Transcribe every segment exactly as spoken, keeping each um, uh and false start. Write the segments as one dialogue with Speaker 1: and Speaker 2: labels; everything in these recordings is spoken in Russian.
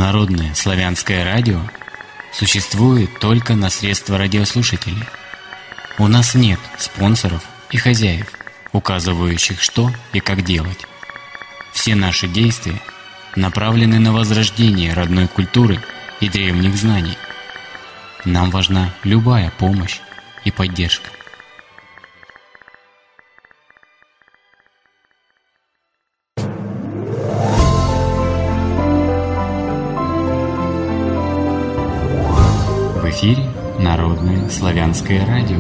Speaker 1: Народное славянское радио существует только на средства радиослушателей. У нас нет спонсоров и хозяев, указывающих, что и как делать. Все наши действия направлены на возрождение родной культуры и древних знаний. Нам важна любая помощь и поддержка. В эфире Народное славянское радио.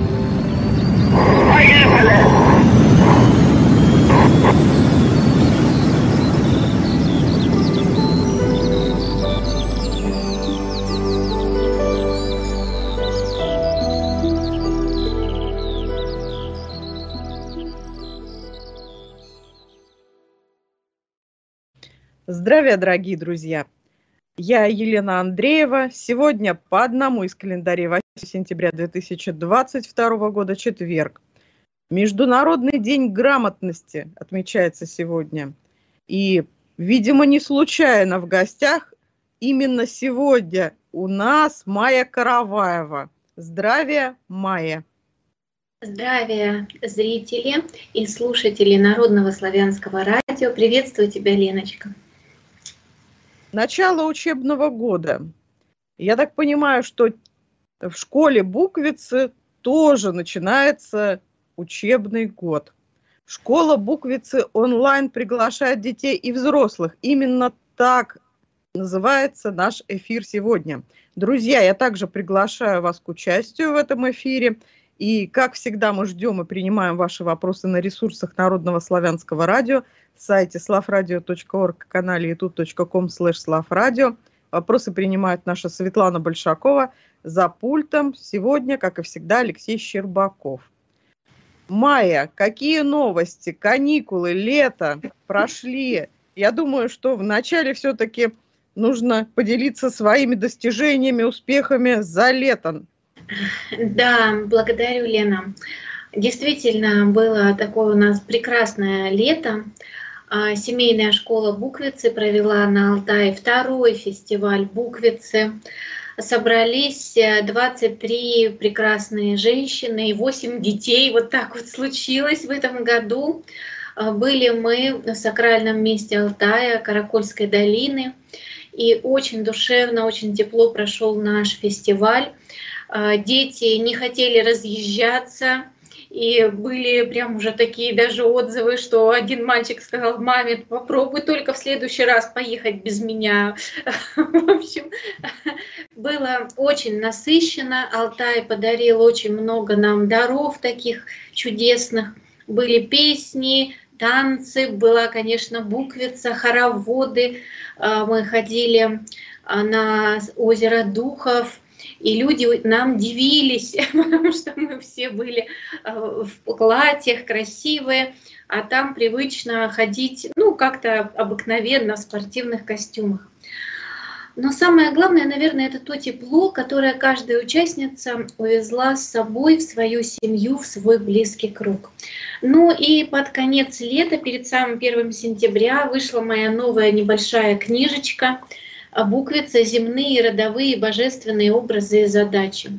Speaker 2: Здравия, дорогие друзья! Я Елена Андреева. Сегодня по одному из календарей восьмого сентября две тысячи двадцать второго года, четверг. Международный день грамотности отмечается сегодня. И, видимо, не случайно в гостях именно сегодня у нас Майя Караваева. Здравия, Майя!
Speaker 3: Здравия, зрители и слушатели Народного славянского радио. Приветствую тебя, Леночка.
Speaker 2: Начало учебного года. Я так понимаю, что в школе Буквицы тоже начинается учебный год. Школа Буквицы онлайн приглашает детей и взрослых. Именно так называется наш эфир сегодня. Друзья, я также приглашаю вас к участию в этом эфире. И, как всегда, мы ждем и принимаем ваши вопросы на ресурсах Народного славянского радио, сайте славрадио точка орг, канале ютуб точка ком слэш славрадио. Вопросы принимает наша Светлана Большакова. За пультом сегодня, как и всегда, Алексей Щербаков. Майя, какие новости? Каникулы, лето прошли. Я думаю, что вначале все-таки нужно поделиться своими достижениями, успехами за лето.
Speaker 3: Да, благодарю, Лена. Действительно, было такое у нас прекрасное лето. Семейная школа Буквицы провела на Алтае второй фестиваль Буквицы. Собрались двадцать три прекрасные женщины и восемь детей. Вот так вот случилось в этом году. Были мы в сакральном месте Алтая, Каракольской долины. И очень душевно, очень тепло прошел наш фестиваль. Дети не хотели разъезжаться, и были прям уже такие даже отзывы, что один мальчик сказал: маме, попробуй только в следующий раз поехать без меня. В общем, было очень насыщенно. Алтай подарил очень много нам даров таких чудесных. Были песни, танцы, была, конечно, буквица, хороводы. Мы ходили на озеро Духов. И люди нам дивились, потому что мы все были в платьях красивые, а там привычно ходить, ну, как-то обыкновенно в спортивных костюмах. Но самое главное, наверное, это то тепло, которое каждая участница увезла с собой в свою семью, в свой близкий круг. Ну и под конец лета, перед самым первым сентября, вышла моя новая небольшая книжечка «Буквица. Земные, родовые, божественные образы и задачи».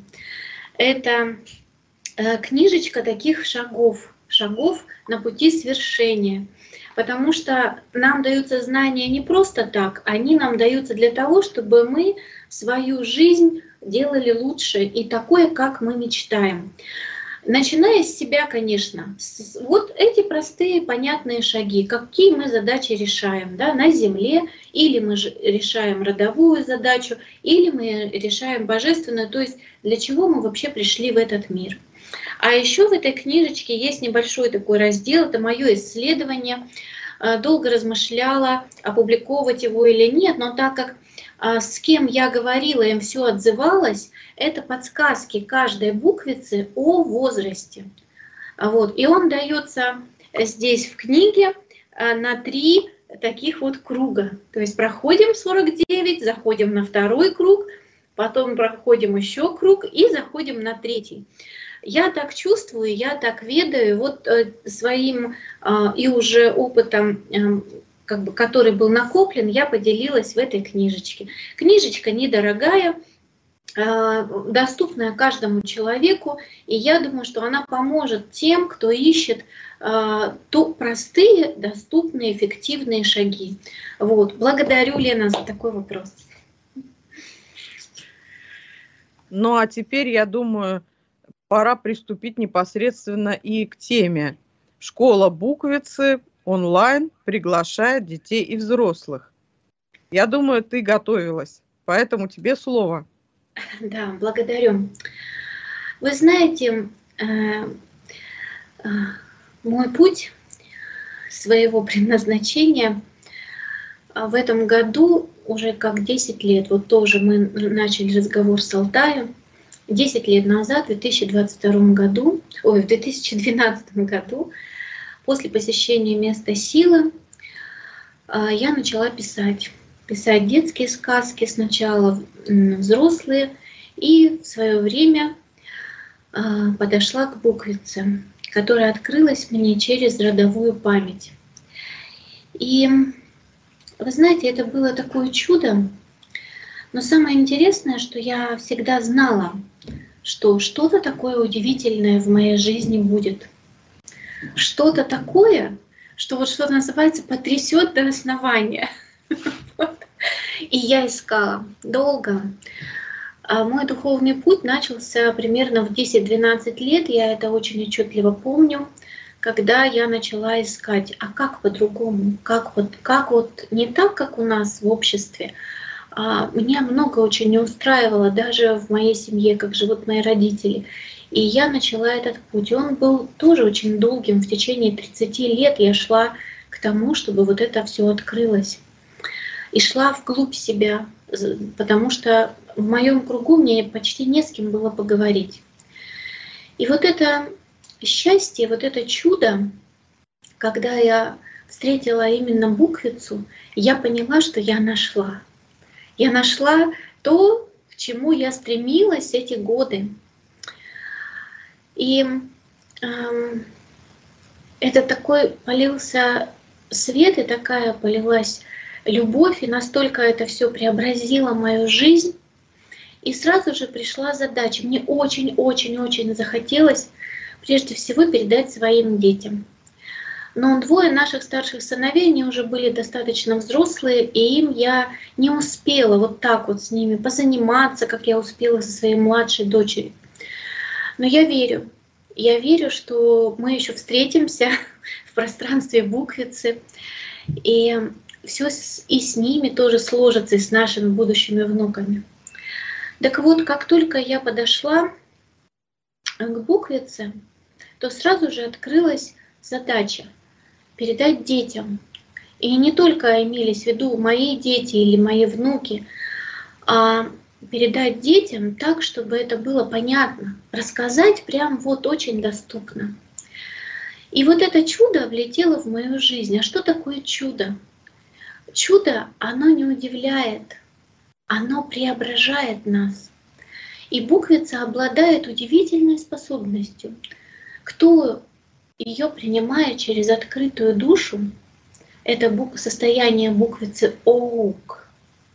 Speaker 3: Это книжечка таких шагов, шагов на пути свершения. Потому что нам даются знания не просто так, они нам даются для того, чтобы мы свою жизнь делали лучше и такое, как мы мечтаем. Начиная с себя, конечно, с, вот эти простые, понятные шаги, какие мы задачи решаем, да, на Земле, или мы решаем родовую задачу, или мы решаем божественную, то есть для чего мы вообще пришли в этот мир. А еще в этой книжечке есть небольшой такой раздел, это мое исследование. Долго размышляла, опубликовать его или нет, но так как с кем я говорила, им все отзывалось, это подсказки каждой буквицы о возрасте. Вот. И он дается здесь в книге на три таких вот круга. То есть проходим сорок девять, заходим на второй круг, потом проходим еще круг и заходим на третий. Я так чувствую, я так ведаю, вот своим и уже опытом как бы, который был накоплен, я поделилась в этой книжечке. Книжечка недорогая, доступная каждому человеку, и я думаю, что она поможет тем, кто ищет то простые, доступные, эффективные шаги. Вот. Благодарю, Лена, за такой вопрос.
Speaker 2: Ну а теперь, я думаю, пора приступить непосредственно и к теме. Школа буквицы онлайн приглашает детей и взрослых. Я думаю, ты готовилась, поэтому тебе слово.
Speaker 3: Да, благодарю. Вы знаете, мой путь своего предназначения в этом году уже как десять лет. Вот тоже мы начали разговор с Алтаем. десять лет назад, в две тысячи двадцать втором году, ой, в две тысячи двенадцатом году, после посещения места силы, я начала писать. Писать детские сказки сначала, взрослые, и в свое время подошла к буквице, которая открылась мне через родовую память. И вы знаете, это было такое чудо, но самое интересное, что я всегда знала, что что-то такое удивительное в моей жизни будет. Что-то такое, что вот что называется потрясет до основания. И я искала долго. А мой духовный путь начался примерно в десять-двенадцать лет, я это очень отчетливо помню, когда я начала искать, а как по-другому, как вот, как вот не так, как у нас в обществе. А меня много очень не устраивало, даже в моей семье, как живут мои родители. И я начала этот путь. И он был тоже очень долгим. В течение тридцати лет я шла к тому, чтобы вот это все открылось. И шла вглубь себя, потому что в моем кругу мне почти не с кем было поговорить. И вот это счастье, вот это чудо, когда я встретила именно буквицу, я поняла, что я нашла. Я нашла то, к чему я стремилась эти годы. И э, это такой полился свет, и такая полилась любовь, и настолько это все преобразило мою жизнь. И сразу же пришла задача. Мне очень-очень-очень захотелось прежде всего передать своим детям. Но двое наших старших сыновей, они уже были достаточно взрослые, и им я не успела вот так вот с ними позаниматься, как я успела со своей младшей дочерью. Но я верю, я верю, что мы еще встретимся в пространстве буквицы, и все и с ними тоже сложится, и с нашими будущими внуками. Так вот, как только я подошла к буквице, то сразу же открылась задача передать детям. И не только имелись в виду мои дети или мои внуки, а передать детям так, чтобы это было понятно, рассказать прям вот очень доступно. И вот это чудо влетело в мою жизнь. А что такое чудо? Чудо, оно не удивляет, оно преображает нас. И буквица обладает удивительной способностью. Кто ее принимает через открытую душу, это состояние буквицы Оук,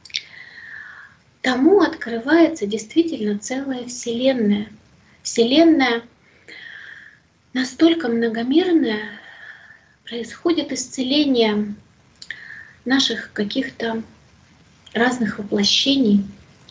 Speaker 3: тому открывается действительно целая Вселенная. Вселенная настолько многомерная, происходит исцеление наших каких-то разных воплощений,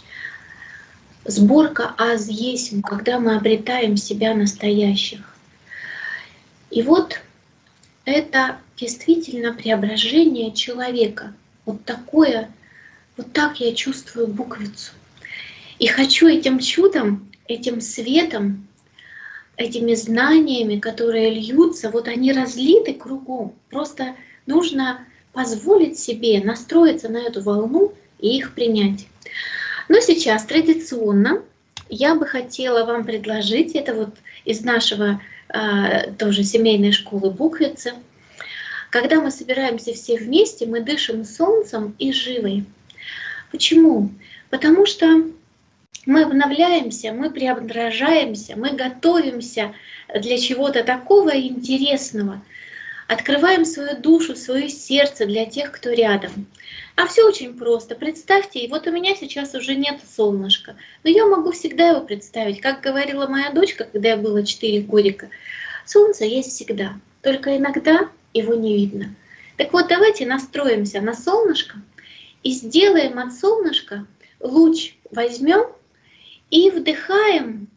Speaker 3: сборка аз есмь, когда мы обретаем себя настоящих. И вот это действительно преображение человека. Вот такое, вот так я чувствую буквицу. И хочу этим чудом, этим светом, этими знаниями, которые льются, вот они разлиты кругом. Просто нужно позволить себе настроиться на эту волну и их принять. Но сейчас традиционно я бы хотела вам предложить, это вот из нашего э, тоже семейной школы буквицы, когда мы собираемся все вместе, мы дышим солнцем и живой. Почему? Потому что мы обновляемся, мы преображаемся, мы готовимся для чего-то такого интересного. Открываем свою душу, свое сердце для тех, кто рядом. А все очень просто. Представьте, и вот у меня сейчас уже нет солнышка, но я могу всегда его представить. Как говорила моя дочка, когда я была четыре годика, солнце есть всегда, только иногда его не видно. Так вот, давайте настроимся на солнышко и сделаем от солнышка луч, возьмем и вдыхаем,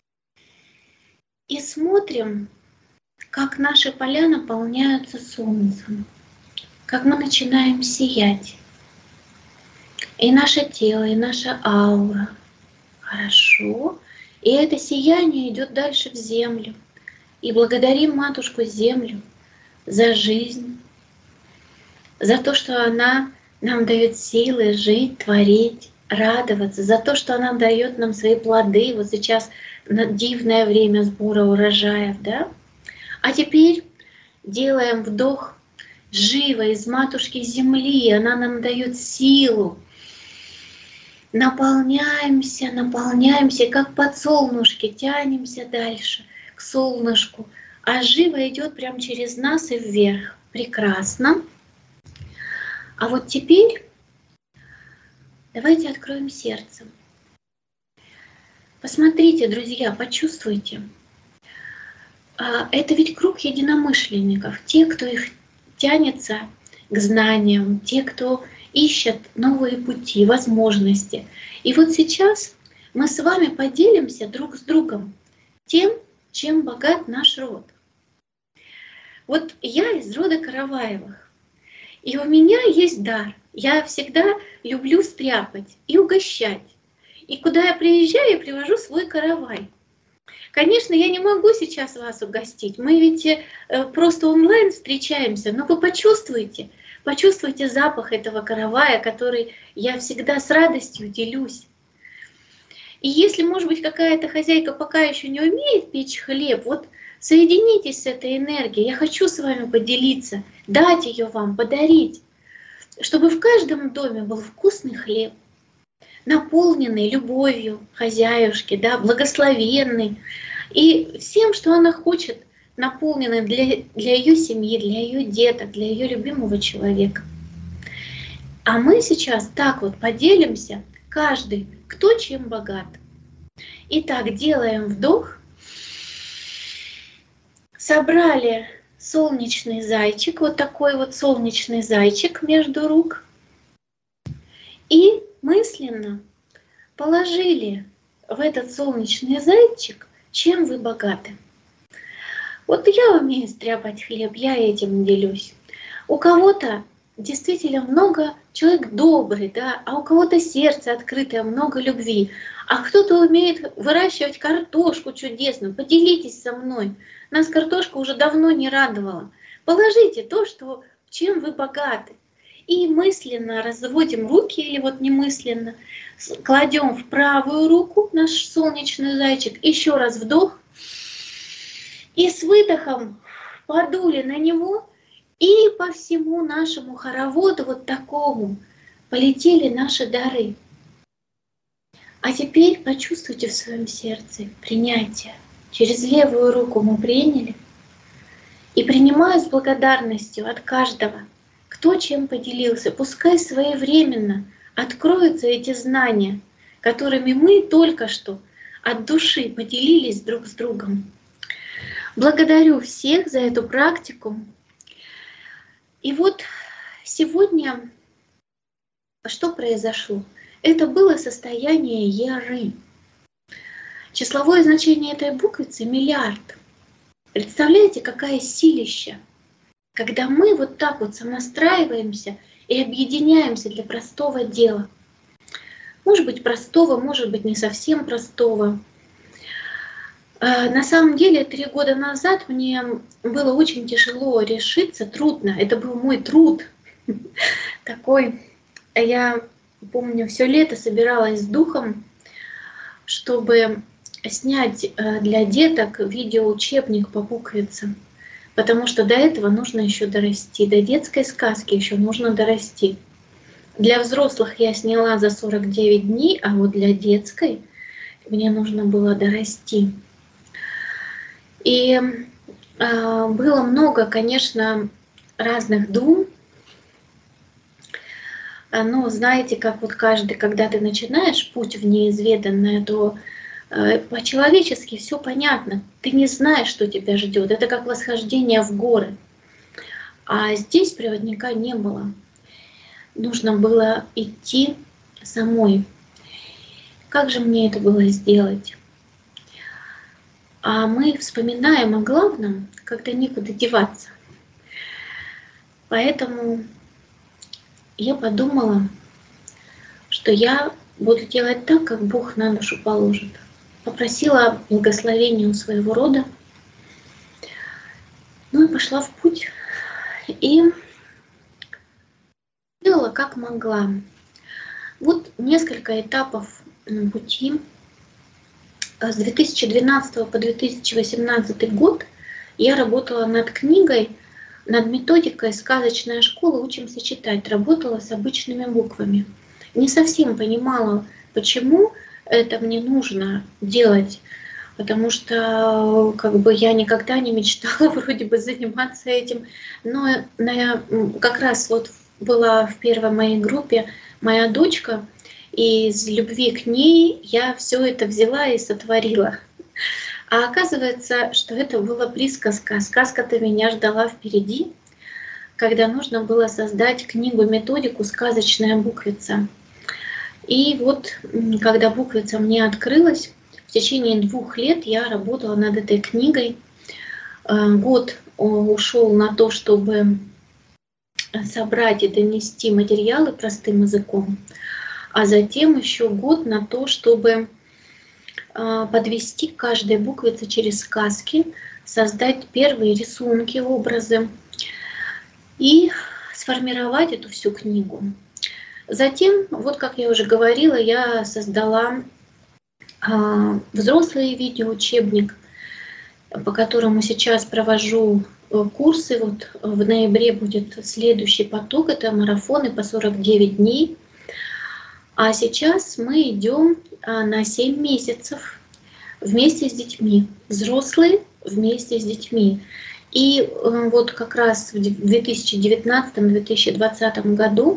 Speaker 3: и смотрим, как наши поля наполняются солнцем, как мы начинаем сиять. И наше тело, и наша аура. Хорошо. И это сияние идет дальше в землю. И благодарим Матушку Землю за жизнь, за то, что она нам дает силы жить, творить, радоваться, за то, что она дает нам свои плоды. Вот сейчас дивное время сбора урожаев, да? А теперь делаем вдох живо из Матушки Земли. Она нам дает силу. Наполняемся, наполняемся, как подсолнушки, тянемся дальше к солнышку. А живо идет прямо через нас и вверх. Прекрасно. А вот теперь давайте откроем сердце. Посмотрите, друзья, почувствуйте. Это ведь круг единомышленников, те, кто их тянется к знаниям, те, кто ищет новые пути, возможности. И вот сейчас мы с вами поделимся друг с другом тем, чем богат наш род. Вот я из рода Караваевых, и у меня есть дар. Я всегда люблю стряпать и угощать. И куда я приезжаю, я привожу свой каравай. Конечно, я не могу сейчас вас угостить, мы ведь просто онлайн встречаемся, но вы почувствуете, почувствуйте запах этого каравая, который я всегда с радостью делюсь. И если, может быть, какая-то хозяйка пока еще не умеет печь хлеб, вот соединитесь с этой энергией, я хочу с вами поделиться, дать ее вам, подарить, чтобы в каждом доме был вкусный хлеб, наполненный любовью хозяюшки, да, благословенный, и всем, что она хочет, наполненный для, для ее семьи, для ее деток, для ее любимого человека. А мы сейчас так вот поделимся, каждый, кто чем богат. Итак, делаем вдох, собрали солнечный зайчик, вот такой вот солнечный зайчик между рук, и мысленно положили в этот солнечный зайчик, чем вы богаты. Вот я умею стряпать хлеб, я этим делюсь. У кого-то действительно много, человек добрый, да, а у кого-то сердце открытое, много любви. А кто-то умеет выращивать картошку чудесную. Поделитесь со мной. Нас картошка уже давно не радовала. Положите то, что, чем вы богаты. И мысленно разводим руки, или вот немысленно, кладем в правую руку наш солнечный зайчик, еще раз вдох, и с выдохом подули на него, и по всему нашему хороводу, вот такому, полетели наши дары. А теперь почувствуйте в своем сердце принятие. Через левую руку мы приняли, и принимаю с благодарностью от каждого, кто чем поделился. Пускай своевременно откроются эти знания, которыми мы только что от души поделились друг с другом. Благодарю всех за эту практику. И вот сегодня что произошло? Это было состояние Яры. Числовое значение этой буквицы — миллиард. Представляете, какая силища, когда мы вот так вот сонастраиваемся и объединяемся для простого дела. Может быть простого, может быть не совсем простого. На самом деле, три года назад мне было очень тяжело решиться, трудно. Это был мой труд такой. Я помню, все лето собиралась с духом, чтобы снять для деток видеоучебник по буквице. Потому что до этого нужно еще дорасти, до детской сказки еще нужно дорасти. Для взрослых я сняла за сорок девять дней, а вот для детской мне нужно было дорасти. И Было много, конечно, разных дум. Но знаете, как вот каждый, когда ты начинаешь путь в неизведанное, то по-человечески все понятно. Ты не знаешь, что тебя ждет. Это как восхождение в горы. А здесь проводника не было. Нужно было идти самой. Как же мне это было сделать? А мы вспоминаем о главном, когда некуда деваться. Поэтому я подумала, что я буду делать так, как Бог на душу положит. Попросила благословения у своего рода. Ну и пошла в путь. И делала как могла. Вот несколько этапов пути. С две тысячи двенадцатого по две тысячи восемнадцатый год я работала над книгой, над методикой «Сказочная школа. Учимся читать». Работала с обычными буквами. Не совсем понимала, почему это мне нужно делать, потому что как бы я никогда не мечтала вроде бы заниматься этим. Но я как раз вот была в первой моей группе моя дочка, и из любви к ней я все это взяла и сотворила. А оказывается, что это была присказка. Сказка-то меня ждала впереди, когда нужно было создать книгу-методику «Сказочная буквица». И вот, когда буквица мне открылась, в течение двух лет я работала над этой книгой. Год ушел на то, чтобы собрать и донести материалы простым языком, а затем еще год на то, чтобы подвести к каждой буквице через сказки, создать первые рисунки, образы и сформировать эту всю книгу. Затем, вот как я уже говорила, я создала взрослый видеоучебник, по которому сейчас провожу курсы. Вот в ноябре будет следующий поток, это марафоны по сорок девять дней. А сейчас мы идем на семь месяцев вместе с детьми, взрослые вместе с детьми. И вот как раз в две тысячи девятнадцатом — две тысячи двадцатом году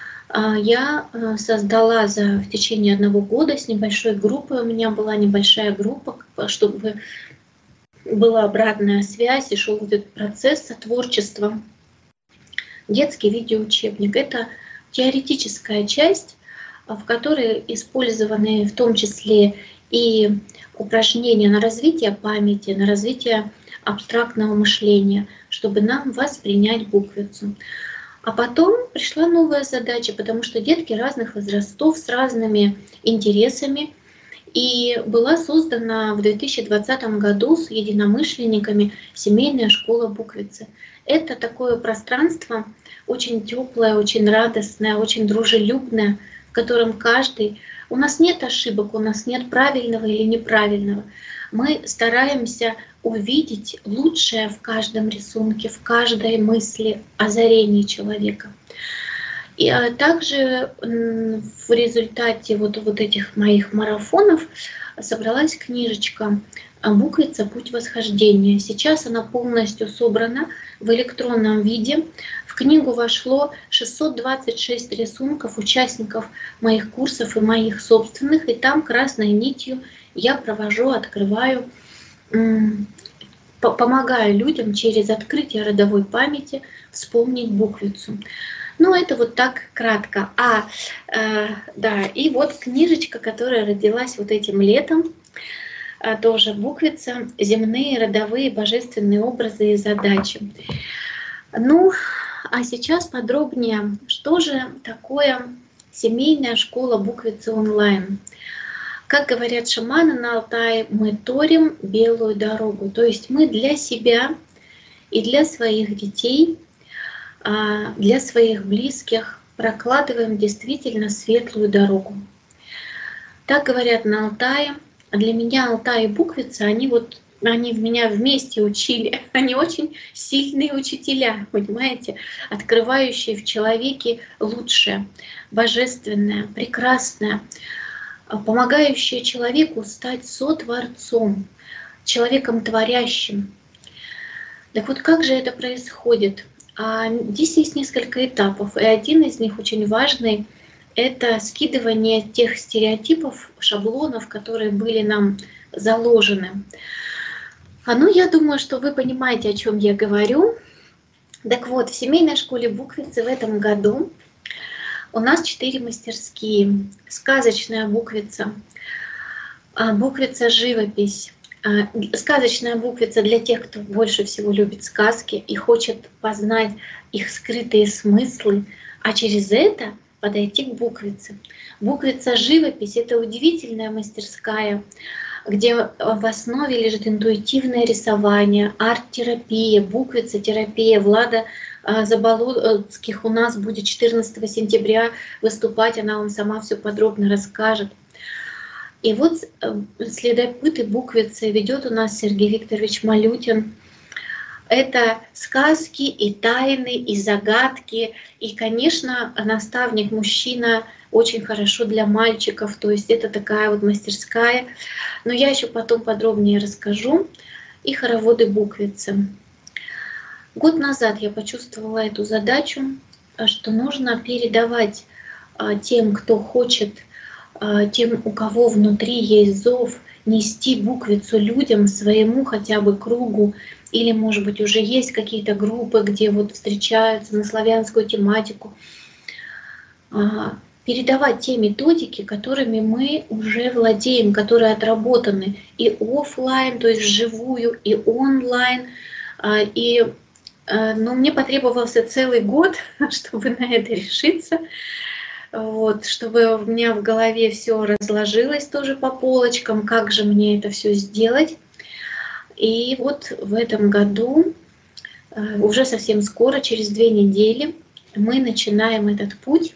Speaker 3: я создала за в течение одного года с небольшой группой, у меня была небольшая группа, чтобы была обратная связь и шел этот процесс сотворчества. Детский видеоучебник — это теоретическая часть, в которой использованы в том числе и упражнения на развитие памяти, на развитие абстрактного мышления, чтобы нам воспринять буквицу. А потом пришла новая задача, потому что детки разных возрастов с разными интересами. И была создана в две тысячи двадцатом году с единомышленниками семейная школа буквицы. Это такое пространство очень теплое, очень радостное, очень дружелюбное, в котором каждый... У нас нет ошибок, у нас нет правильного или неправильного. Мы стараемся увидеть лучшее в каждом рисунке, в каждой мысли, озарении человека. И также в результате вот, вот этих моих марафонов собралась книжечка «Буквица. Путь восхождения». Сейчас она полностью собрана в электронном виде. В книгу вошло шестьсот двадцать шесть рисунков участников моих курсов и моих собственных. И там красной нитью я провожу, открываю, помогаю людям через открытие родовой памяти вспомнить буквицу. Ну, это вот так кратко. А, э, да, и вот книжечка, которая родилась вот этим летом, э, тоже буквица «Земные, родовые, божественные образы и задачи». Ну, а сейчас подробнее, что же такое семейная школа буквицы онлайн. Как говорят шаманы на Алтае, мы торим белую дорогу. То есть мы для себя и для своих детей, для своих близких прокладываем действительно светлую дорогу. Так говорят на Алтае. Для меня Алтай и буквица, они вот они в меня вместе учили. Они очень сильные учителя, понимаете, открывающие в человеке лучшее, божественное, прекрасное, помогающие человеку стать сотворцом, человеком творящим. Так вот, как же это происходит? Здесь есть несколько этапов, и один из них очень важный – это скидывание тех стереотипов, шаблонов, которые были нам заложены. А ну, я думаю, что вы понимаете, о чем я говорю. Так вот, в семейной школе Буквицы в этом году у нас четыре мастерские. Сказочная буквица, буквица живопись, сказочная буквица для тех, кто больше всего любит сказки и хочет познать их скрытые смыслы, а через это подойти к буквице. Буквица живопись – это удивительная мастерская, где в основе лежит интуитивное рисование, арт-терапия, буквица-терапия. Влада Заболоцких у нас будет четырнадцатого сентября выступать, она вам сама все подробно расскажет. И вот следопыты буквицы ведет у нас Сергей Викторович Малютин. Это сказки и тайны, и загадки, и, конечно, наставник мужчина очень хорошо для мальчиков, то есть это такая вот мастерская. Но я еще потом подробнее расскажу. И хороводы буквицы. Год назад я почувствовала эту задачу, что нужно передавать тем, кто хочет, тем, у кого внутри есть зов, нести буквицу людям, своему хотя бы кругу, или, может быть, уже есть какие-то группы, где вот встречаются на славянскую тематику, передавать те методики, которыми мы уже владеем, которые отработаны и офлайн, то есть вживую, и онлайн. И ну, мне потребовался целый год, чтобы на это решиться. Вот, чтобы у меня в голове все разложилось тоже по полочкам, как же мне это все сделать. И вот в этом году, уже совсем скоро, через две недели, мы начинаем этот путь.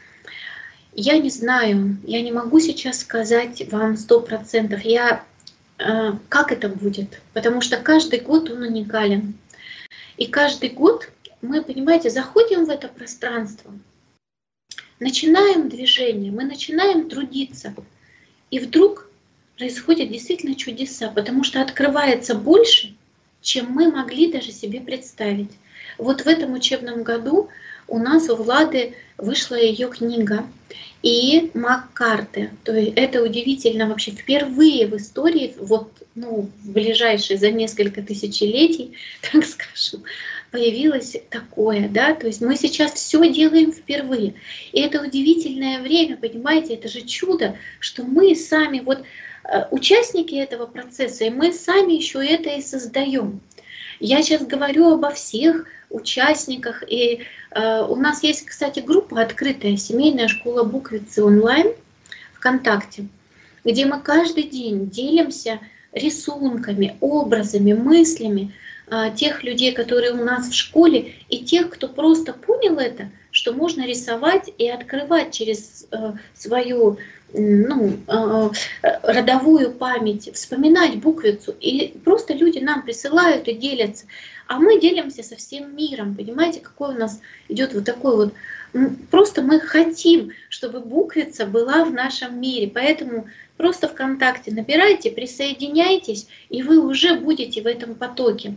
Speaker 3: Я не знаю, я не могу сейчас сказать вам сто процентов, я, как это будет, потому что каждый год он уникален. И каждый год мы, понимаете, заходим в это пространство, начинаем движение, мы начинаем трудиться, и вдруг происходят действительно чудеса, потому что открывается больше, чем мы могли даже себе представить. Вот в этом учебном году у нас у Влады вышла ее книга и маг-карты. То есть это удивительно вообще впервые в истории, вот ну, в ближайшие за несколько тысячелетий, так скажем, появилось такое, да, то есть мы сейчас все делаем впервые. И это удивительное время, понимаете, это же чудо, что мы сами вот участники этого процесса, и мы сами еще это и создаем. Я сейчас говорю обо всех участниках, и э, у нас есть, кстати, группа открытая «Семейная школа буквицы онлайн» ВКонтакте, где мы каждый день делимся рисунками, образами, мыслями э, тех людей, которые у нас в школе, и тех, кто просто понял это, что можно рисовать и открывать через э, свою ну, э, родовую память, вспоминать буквицу. И просто люди нам присылают и делятся. А мы делимся со всем миром. Понимаете, какой у нас идет вот такой вот... Просто мы хотим, чтобы буквица была в нашем мире. Поэтому просто ВКонтакте набирайте, присоединяйтесь, и вы уже будете в этом потоке.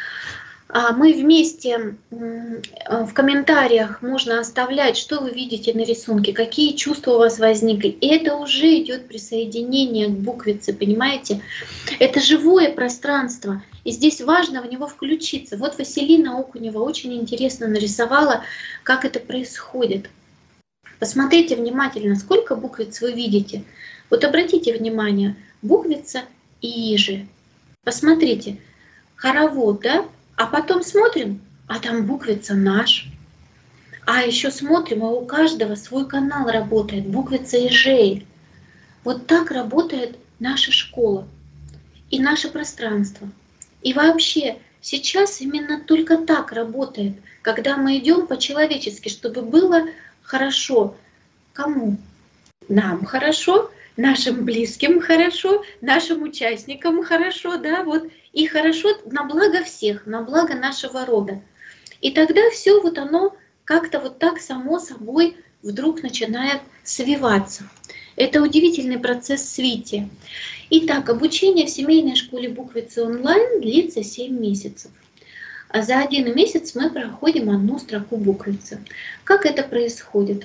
Speaker 3: Мы вместе в комментариях можно оставлять, что вы видите на рисунке, какие чувства у вас возникли. И это уже идет присоединение к буквице, понимаете? Это живое пространство, и здесь важно в него включиться. Вот Василина Окунева очень интересно нарисовала, как это происходит. Посмотрите внимательно, сколько буквиц вы видите. Вот обратите внимание, буквица «Ижи». Посмотрите, хоровод, да? А потом смотрим, а там буквица «Наш». А еще смотрим, а у каждого свой канал работает, буквица «Ижей». Вот так работает наша школа и наше пространство. И вообще сейчас именно только так работает, когда мы идем по-человечески, чтобы было хорошо. Кому? Нам хорошо, нашим близким хорошо, нашим участникам хорошо, да, вот. И хорошо на благо всех, на благо нашего рода. И тогда все вот оно как-то вот так само собой вдруг начинает свиваться. Это удивительный процесс свития. Итак, обучение в семейной школе буквицы онлайн длится семь месяцев. за один месяц мы проходим одну строку буквицы. Как это происходит?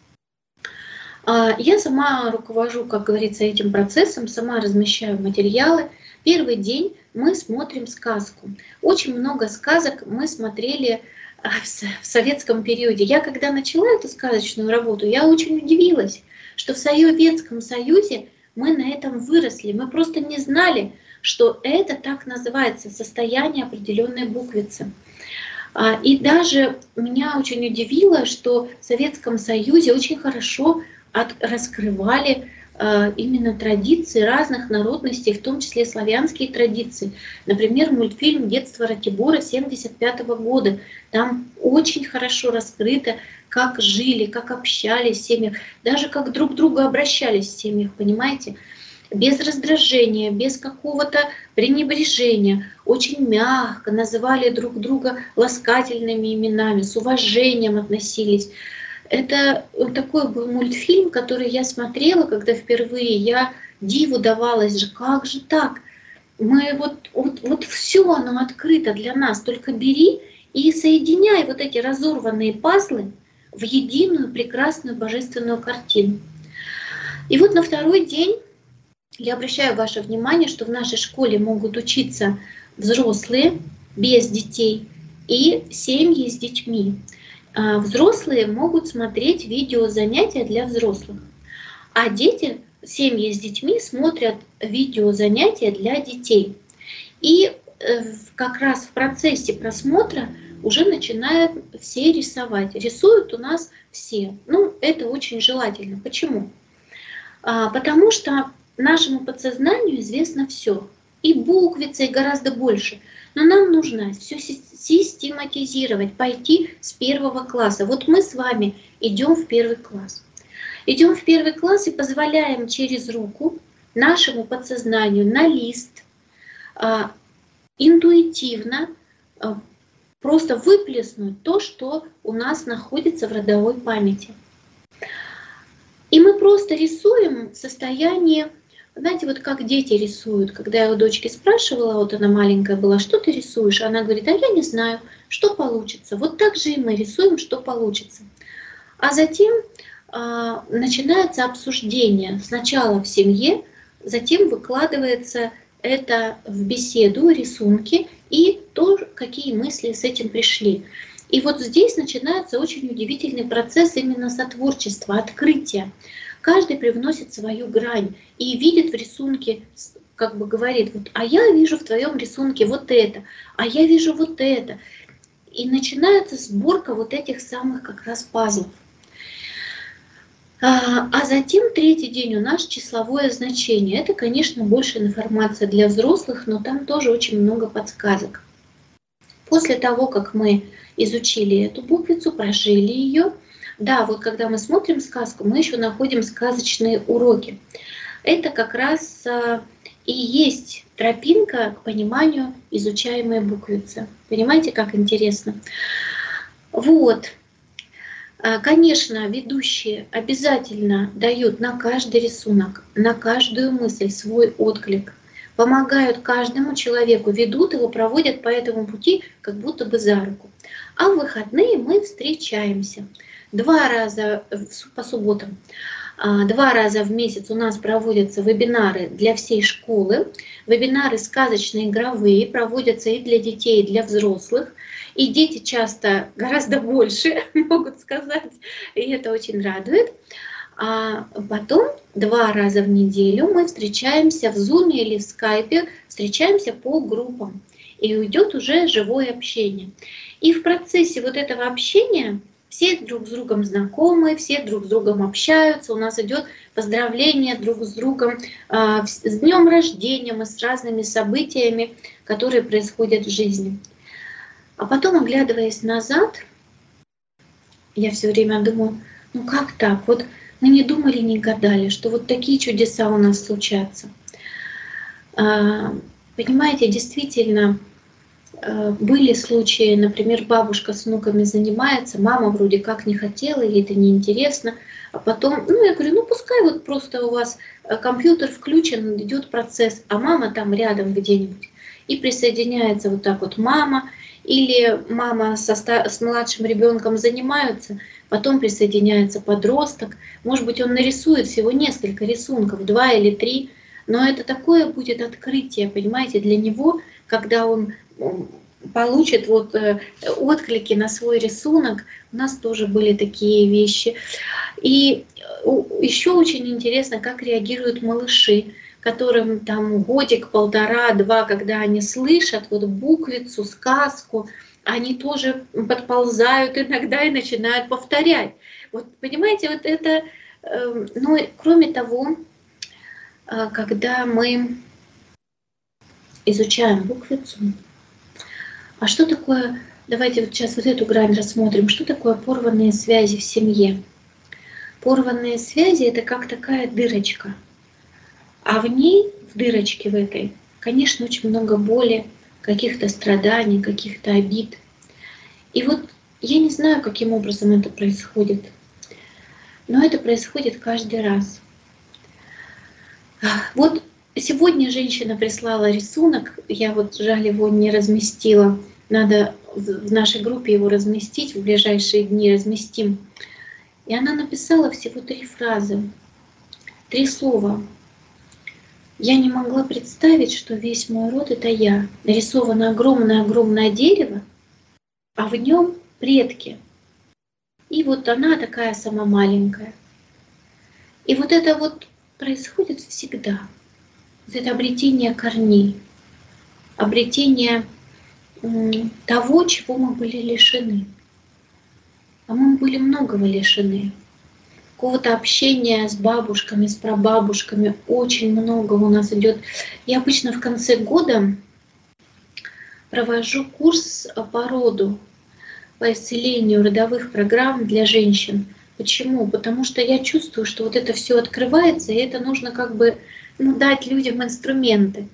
Speaker 3: Я сама руковожу, как говорится, этим процессом, сама размещаю материалы. Первый день мы смотрим сказку. Очень много сказок мы смотрели в советском периоде. Я когда начала эту сказочную работу, я очень удивилась, что в Советском Союзе мы на этом выросли. Мы просто не знали, что это так называется, состояние определенной буквицы. И даже меня очень удивило, что в Советском Союзе очень хорошо от, раскрывали э, именно традиции разных народностей, в том числе славянские традиции. Например, мультфильм «Детство Ратибора» семьдесят пятого года. Там очень хорошо раскрыто, как жили, как общались в семьях, даже как друг к другу обращались в семьях, понимаете? Без раздражения, без какого-то пренебрежения, очень мягко называли друг друга ласкательными именами, с уважением относились. Это вот такой был мультфильм, который я смотрела, когда впервые я диву давалась же, как же так? Мы вот, вот, вот все оно открыто для нас, только бери и соединяй вот эти разорванные пазлы в единую прекрасную божественную картину. И вот на второй день я обращаю ваше внимание, что в нашей школе могут учиться взрослые без детей и семьи с детьми. Взрослые могут смотреть видео занятия для взрослых, а дети, семьи с детьми смотрят видео занятия для детей. И как раз в процессе просмотра уже начинают все рисовать. Рисуют у нас все. Ну, это очень желательно. Почему? Потому что нашему подсознанию известно все. И буквицы, и гораздо больше. Но нам нужно все систематизировать, пойти с первого класса. Вот мы с вами идем в первый класс. Идем в первый класс и позволяем через руку нашему подсознанию на лист а, интуитивно а, просто выплеснуть то, что у нас находится в родовой памяти. И мы просто рисуем состояние. Знаете, вот как дети рисуют, когда я у дочки спрашивала, вот она маленькая была, что ты рисуешь? Она говорит, а я не знаю, что получится. Вот так же и мы рисуем, что получится. А затем э, начинается обсуждение. Сначала в семье, затем выкладывается это в беседу, рисунки и то, какие мысли с этим пришли. И вот здесь начинается очень удивительный процесс именно сотворчества, открытия. Каждый привносит свою грань и видит в рисунке, как бы говорит, вот, а я вижу в твоем рисунке вот это, а я вижу вот это. И начинается сборка вот этих самых как раз пазлов. А, а затем третий день у нас числовое значение. Это, конечно, больше информация для взрослых, но там тоже очень много подсказок. После того, как мы изучили эту буквицу, прожили ее, да, вот когда мы смотрим сказку, мы еще находим сказочные уроки. Это как раз а, и есть тропинка к пониманию изучаемой буквицы. Понимаете, как интересно? Вот. А, конечно, ведущие обязательно дают на каждый рисунок, на каждую мысль свой отклик. Помогают каждому человеку, ведут его, проводят по этому пути, как будто бы за руку. А в выходные мы встречаемся. Два раза по субботам, два раза в месяц у нас проводятся вебинары для всей школы. Вебинары сказочные, игровые, проводятся и для детей, и для взрослых. И дети часто гораздо больше могут сказать, и это очень радует. А потом два раза в неделю мы встречаемся в Zoom или в Skype, встречаемся по группам. И уйдет уже живое общение. И в процессе вот этого общения все друг с другом знакомы, все друг с другом общаются, у нас идет поздравление друг с другом э, с днем рождения, и с разными событиями, которые происходят в жизни. А потом, оглядываясь назад, я все время думаю, ну как так? Вот мы не думали, не гадали, что вот такие чудеса у нас случатся. Э, понимаете, действительно, были случаи, например, бабушка с внуками занимается, мама вроде как не хотела, ей это неинтересно, а потом, ну я говорю, ну пускай вот просто у вас компьютер включен, идет процесс, а мама там рядом где-нибудь. И присоединяется вот так вот мама, или мама со, с младшим ребенком занимаются, потом присоединяется подросток, может быть, он нарисует всего несколько рисунков, два или три, но это такое будет открытие, понимаете, для него, когда он получит вот отклики на свой рисунок. У нас тоже были такие вещи. И еще очень интересно, как реагируют малыши, которым там годик, полтора, два, когда они слышат вот буквицу, сказку, они тоже подползают иногда и начинают повторять. Вот понимаете, вот это, ну, кроме того, когда мы изучаем буквицу, а что такое, давайте вот сейчас вот эту грань рассмотрим, что такое порванные связи в семье. Порванные связи — это как такая дырочка, а в ней, в дырочке в этой, конечно, очень много боли, каких-то страданий, каких-то обид. И вот я не знаю, каким образом это происходит, но это происходит каждый раз. Вот сегодня женщина прислала рисунок, я вот жаль его не разместила, надо в нашей группе его разместить, в ближайшие дни разместим. И она написала всего три фразы, три слова. Я не могла представить, что весь мой род — это я. Нарисовано огромное-огромное дерево, а в нем предки. И вот она такая сама маленькая. И вот это вот происходит всегда. Вот это обретение корней, обретение того, чего мы были лишены. А мы были многого лишены. Какого-то общения с бабушками, с прабабушками очень много у нас идет. Я обычно в конце года провожу курс по роду, по исцелению родовых программ для женщин. Почему? Потому что я чувствую, что вот это все открывается, и это нужно как бы ну, дать людям инструменты.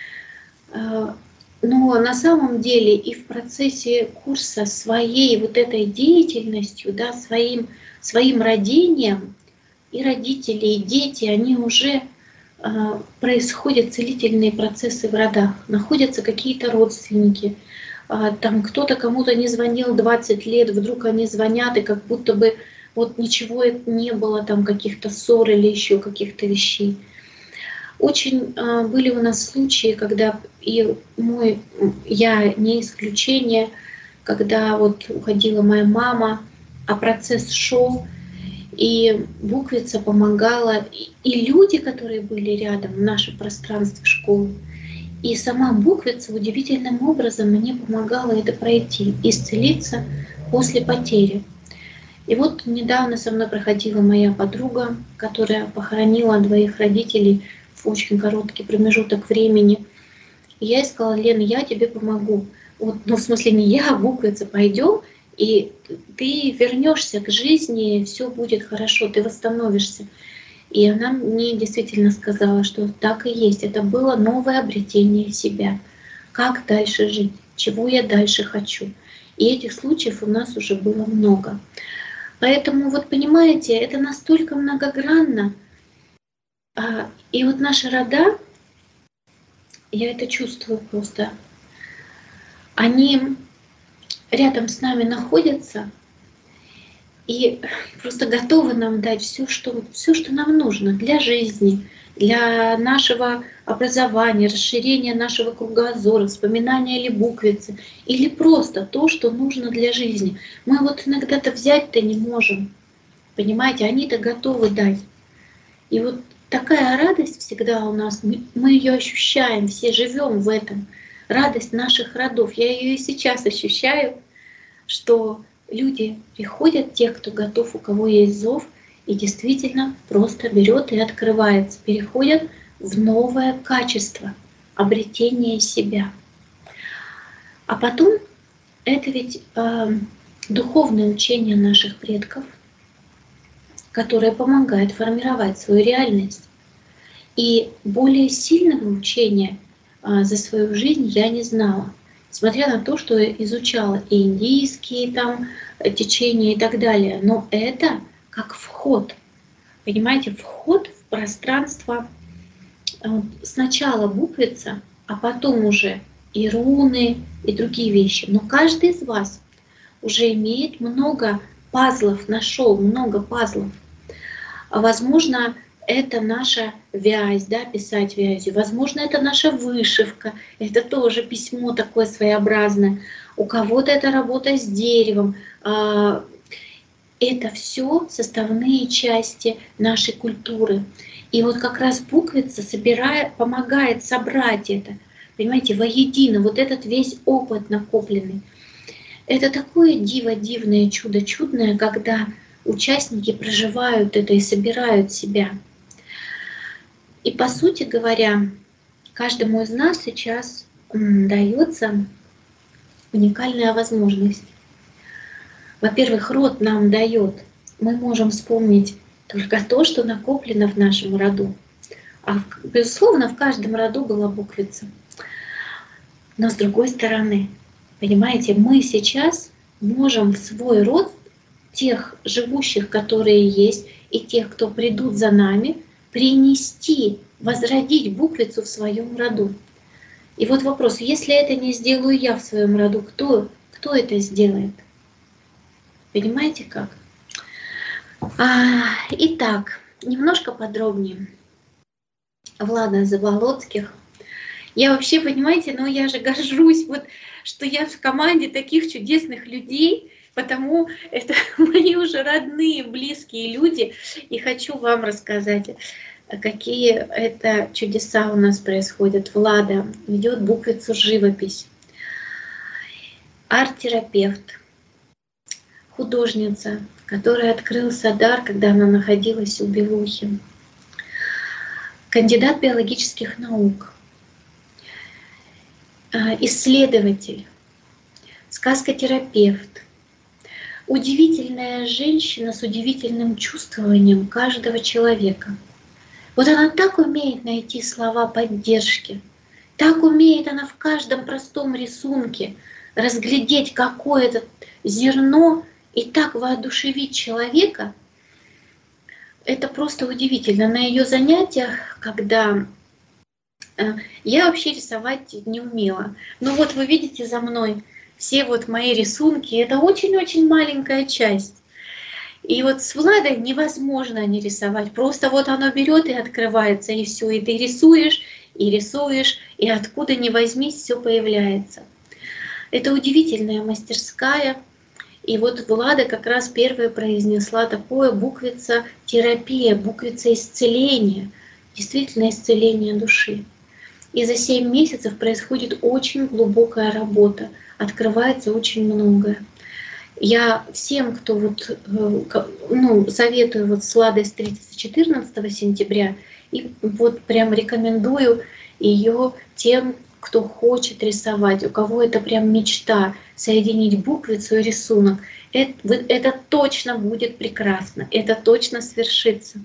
Speaker 3: Но на самом деле и в процессе курса своей вот этой деятельностью, да, своим, своим родением, и родители, и дети, они уже э, происходят целительные процессы в родах. Находятся какие-то родственники, э, там кто-то кому-то не звонил двадцать лет, вдруг они звонят, и как будто бы вот ничего не было, там каких-то ссор или еще каких-то вещей. Очень э, были у нас случаи, когда и мой, я не исключение, когда вот уходила моя мама, а процесс шел, и буквица помогала, и, и люди, которые были рядом в нашем пространстве школы, и сама буквица удивительным образом мне помогала это пройти, исцелиться после потери. И вот недавно со мной проходила моя подруга, которая похоронила двоих родителей в очень короткий промежуток времени. И я ей сказала: Лена, я тебе помогу. Вот, ну, в смысле, не я, а буквица, пойдем, и ты вернешься к жизни, все будет хорошо, ты восстановишься. И она мне действительно сказала, что так и есть. Это было новое обретение себя. Как дальше жить? Чего я дальше хочу? И этих случаев у нас уже было много. Поэтому, вот понимаете, это настолько многогранно. И вот наши рода, я это чувствую просто, они рядом с нами находятся и просто готовы нам дать все, что, все, что нам нужно для жизни, для нашего образования, расширения нашего кругозора, вспоминания или буквицы, или просто то, что нужно для жизни. Мы вот иногда-то взять-то не можем, понимаете, они-то готовы дать. И вот такая радость всегда у нас, мы ее ощущаем, все живем в этом. Радость наших родов. Я ее и сейчас ощущаю, что люди приходят, те, кто готов, у кого есть зов, и действительно просто берет и открывается, переходят в новое качество, обретение себя. А потом это ведь э, духовное учение наших предков, которое помогает формировать свою реальность. И более сильного учения э, за свою жизнь я не знала, несмотря на то, что изучала и индийские там течения и так далее. Но это как вход, понимаете, вход в пространство, сначала буквица, а потом уже и руны, и другие вещи. Но каждый из вас уже имеет много пазлов, нашел много пазлов. А возможно, это наша вязь, да, писать вязью. Возможно, это наша вышивка. Это тоже письмо такое своеобразное. У кого-то это работа с деревом. Это все составные части нашей культуры. И вот как раз буквица собирает, помогает собрать это, понимаете, воедино, вот этот весь опыт накопленный. Это такое диво дивное, чудо чудное, когда участники проживают это и собирают себя. И по сути говоря, каждому из нас сейчас дается уникальная возможность. Во-первых, род нам дает. Мы можем вспомнить только то, что накоплено в нашем роду. А безусловно, в каждом роду была буквица. Но с другой стороны, понимаете, мы сейчас можем в свой род тех живущих, которые есть, и тех, кто придут за нами, принести, возродить буквицу в своем роду. И вот вопрос, если это не сделаю я в своем роду, кто, кто это сделает? Понимаете как? А, итак, немножко подробнее. Влада Заболоцких. Я вообще, понимаете, ну я же горжусь, вот, что я в команде таких чудесных людей, потому это мои уже родные, близкие люди. И хочу вам рассказать, какие это чудеса у нас происходят. Влада ведет буквицу живопись, арт-терапевт, художница, которой открылся дар, когда она находилась у Белухи, кандидат биологических наук, исследователь, сказкотерапевт, удивительная женщина с удивительным чувствованием каждого человека. Вот она так умеет найти слова поддержки, так умеет она в каждом простом рисунке разглядеть какое-то зерно и так воодушевить человека. Это просто удивительно. На ее занятиях, когда я вообще рисовать не умела, но вот вы видите за мной все вот мои рисунки, это очень-очень маленькая часть. И вот с Владой невозможно не рисовать. Просто вот оно берет и открывается, и все. И ты рисуешь, и рисуешь, и откуда ни возьмись, все появляется. Это удивительная мастерская. И вот Влада как раз первая произнесла такое: буквица терапия, буквица исцеления, действительно исцеление души. И за семь месяцев происходит очень глубокая работа, открывается очень многое. Я всем, кто вот, ну, советую вот с Владой встретиться четырнадцатого сентября, и вот прям рекомендую ее тем, кто хочет рисовать, у кого это прям мечта, соединить буквицу и рисунок. Это, это точно будет прекрасно, это точно свершится.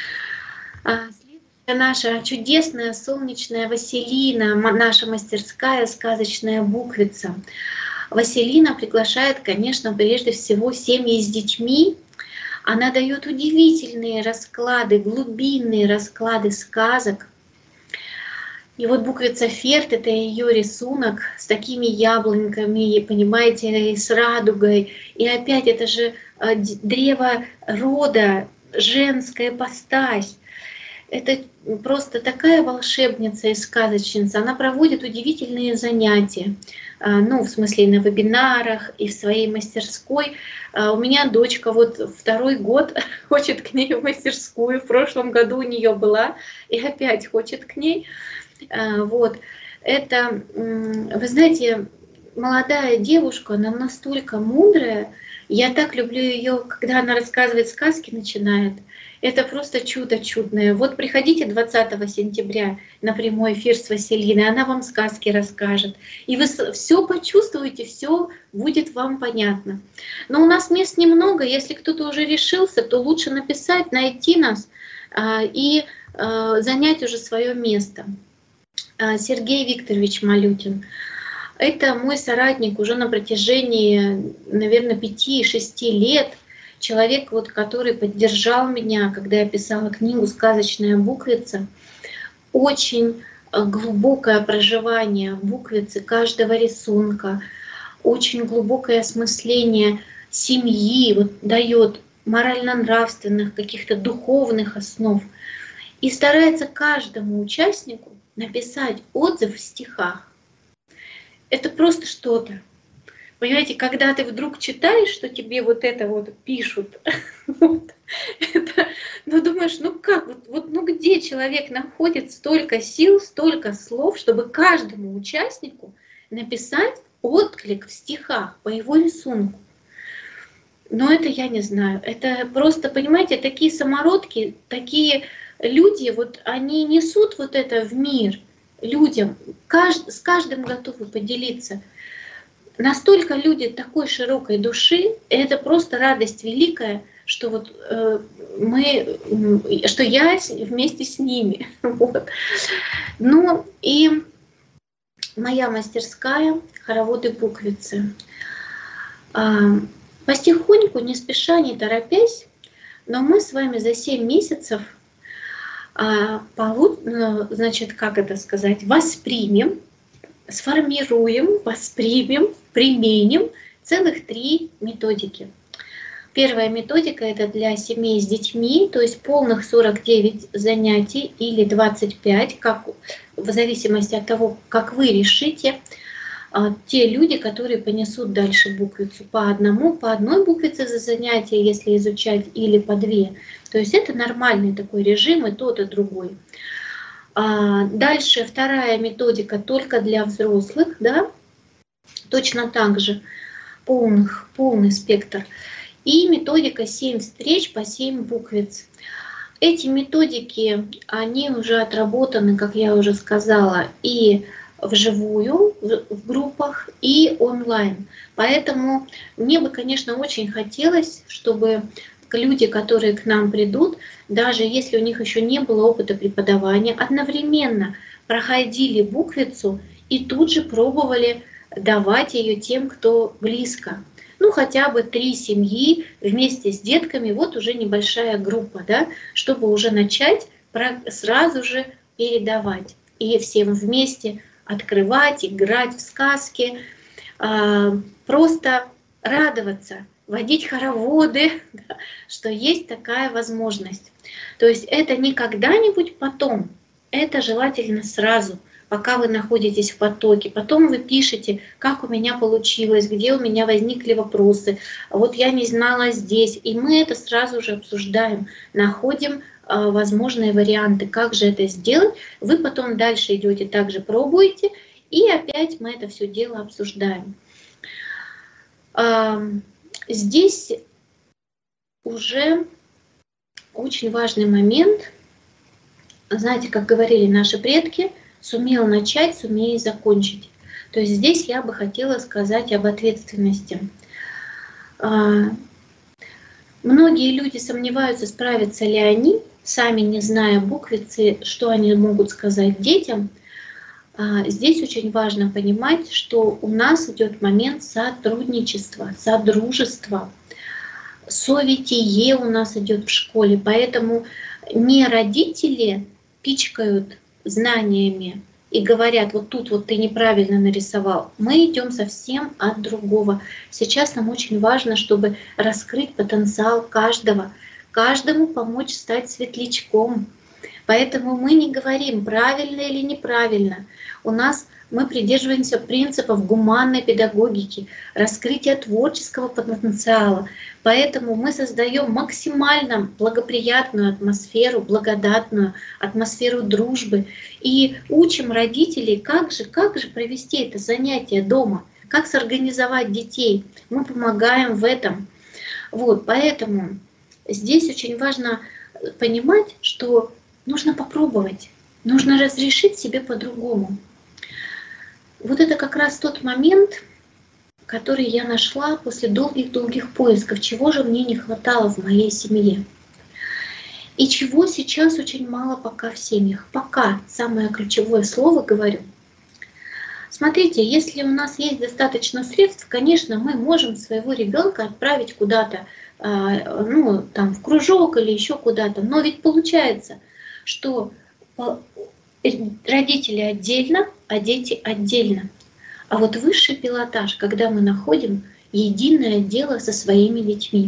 Speaker 3: Следующая наша чудесная солнечная Василина, наша мастерская сказочная буквица. Василина приглашает, конечно, прежде всего семьи с детьми. Она дает удивительные расклады, глубинные расклады сказок. И вот буквица Ферт — это ее рисунок с такими яблоньками, понимаете, и с радугой. И опять это же древо рода, женская ипостась. Это просто такая волшебница и сказочница. Она проводит удивительные занятия. Ну, в смысле, и на вебинарах, и в своей мастерской. У меня дочка вот второй год хочет к ней в мастерскую. В прошлом году у нее была, и опять хочет к ней. Вот. Это, вы знаете, молодая девушка, она настолько мудрая. Я так люблю ее, когда она рассказывает сказки, начинает. Это просто чудо чудное. Вот приходите двадцатого сентября на прямой эфир с Василиной, она вам сказки расскажет. И вы все почувствуете, все будет вам понятно. Но у нас мест немного, если кто-то уже решился, то лучше написать, найти нас и занять уже свое место. Сергей Викторович Малютин. Это мой соратник уже на протяжении, наверное, пяти-шести лет. Человек, вот, который поддержал меня, когда я писала книгу «Сказочная буквица». Очень глубокое проживание буквицы, каждого рисунка, очень глубокое осмысление семьи, вот, дает морально-нравственных, каких-то духовных основ. И старается каждому участнику написать отзыв в стихах. Это просто что-то. Понимаете, когда ты вдруг читаешь, что тебе вот это вот пишут, вот, это, ну думаешь, ну как, вот, вот, ну где человек находит столько сил, столько слов, чтобы каждому участнику написать отклик в стихах по его рисунку. Но это я не знаю. Это просто, понимаете, такие самородки, такие люди, вот они несут вот это в мир людям, кажд, с каждым готовы поделиться. Настолько люди такой широкой души, это просто радость великая, что вот э, мы, что я вместе с ними. Вот. Ну и моя мастерская «Хороводы буквицы». А, потихоньку, не спеша, не торопясь, но мы с вами за семь месяцев, а, полу, значит, как это сказать, воспримем, сформируем, воспримем, применим целых три методики. Первая методика — это для семей с детьми, то есть полных сорок девять занятий или двадцать пять, как, в зависимости от того, как вы решите. Те люди, которые понесут дальше буквицу по одному, по одной буквице за занятие, если изучать, или по две. То есть это нормальный такой режим, и тот, и другой. Дальше вторая методика только для взрослых, да, точно так же полных, полный спектр. И методика семь встреч по семь буквиц. Эти методики, они уже отработаны, как я уже сказала, и вживую, в группах, и онлайн. Поэтому мне бы, конечно, очень хотелось, чтобы люди, которые к нам придут, даже если у них еще не было опыта преподавания, одновременно проходили буквицу и тут же пробовали давать ее тем, кто близко. Ну, хотя бы три семьи вместе с детками, вот уже небольшая группа, да, чтобы уже начать сразу же передавать. И всем вместе открывать, играть в сказки, просто радоваться, водить хороводы, да, что есть такая возможность. То есть это не когда-нибудь потом, это желательно сразу, пока вы находитесь в потоке. Потом вы пишете, как у меня получилось, где у меня возникли вопросы, вот я не знала здесь. И мы это сразу же обсуждаем, находим э, возможные варианты, как же это сделать. Вы потом дальше идете, также пробуете, и опять мы это все дело обсуждаем. Э, здесь уже очень важный момент. Знаете, как говорили наши предки, сумел начать, сумей закончить. То есть здесь я бы хотела сказать об ответственности. Многие люди сомневаются, справятся ли они, сами не зная буквицы, что они могут сказать детям. Здесь очень важно понимать, что у нас идет момент сотрудничества, содружества. Советие у нас идет в школе, поэтому не родители пичкают знаниями и говорят, вот тут вот ты неправильно нарисовал. Мы идем совсем от другого. Сейчас нам очень важно, чтобы раскрыть потенциал каждого, каждому помочь стать светлячком. Поэтому мы не говорим, правильно или неправильно. У нас мы придерживаемся принципов гуманной педагогики, раскрытия творческого потенциала. Поэтому мы создаем максимально благоприятную атмосферу, благодатную атмосферу дружбы. И учим родителей, как же, как же провести это занятие дома, как сорганизовать детей. Мы помогаем в этом. Вот, поэтому здесь очень важно понимать, что нужно попробовать, нужно разрешить себе по-другому. Вот это как раз тот момент, который я нашла после долгих-долгих поисков, чего же мне не хватало в моей семье. И чего сейчас очень мало пока в семьях. Пока, самое ключевое слово говорю. Смотрите, если у нас есть достаточно средств, конечно, мы можем своего ребенка отправить куда-то, ну, там, в кружок или еще куда-то. Но ведь получается, что родители отдельно, а дети отдельно. А вот высший пилотаж, когда мы находим единое дело со своими детьми.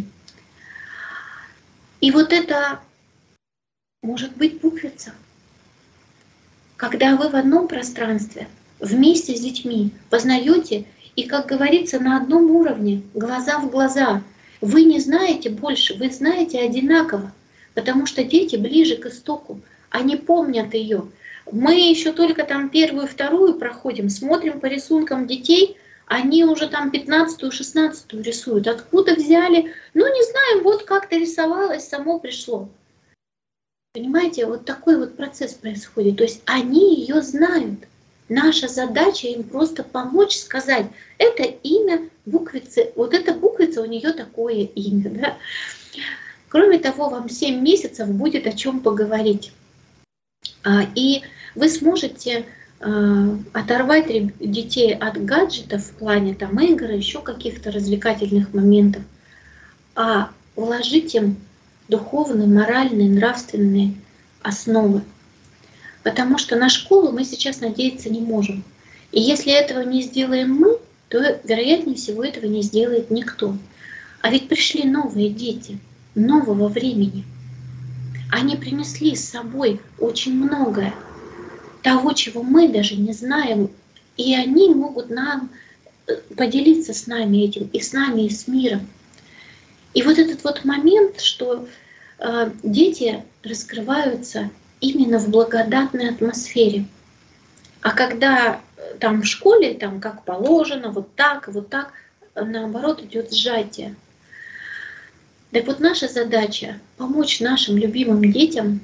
Speaker 3: И вот это может быть буквица. Когда вы в одном пространстве, вместе с детьми, познаете, и, как говорится, на одном уровне, глаза в глаза. Вы не знаете больше, вы знаете одинаково, потому что дети ближе к истоку, они помнят ее. Мы еще только там первую, вторую проходим, смотрим по рисункам детей, они уже там пятнадцатую, шестнадцатую рисуют. Откуда взяли? Ну, не знаем, вот как-то рисовалось, само пришло. Понимаете, вот такой вот процесс происходит. То есть они ее знают. Наша задача им просто помочь, сказать, это имя буквицы, вот эта буквица, у нее такое имя. Да? Кроме того, вам семь месяцев будет о чем поговорить. И вы сможете оторвать детей от гаджетов в плане там, игр, еще каких-то развлекательных моментов, а вложить им духовные, моральные, нравственные основы. Потому что на школу мы сейчас надеяться не можем. И если этого не сделаем мы, то, вероятнее всего, этого не сделает никто. А ведь пришли новые дети, нового времени. Они принесли с собой очень многое, того, чего мы даже не знаем. И они могут нам поделиться с нами этим, и с нами, и с миром. И вот этот вот момент, что э, дети раскрываются именно в благодатной атмосфере. А когда там в школе, там как положено, вот так, вот так, наоборот идет сжатие. Так вот наша задача помочь нашим любимым детям,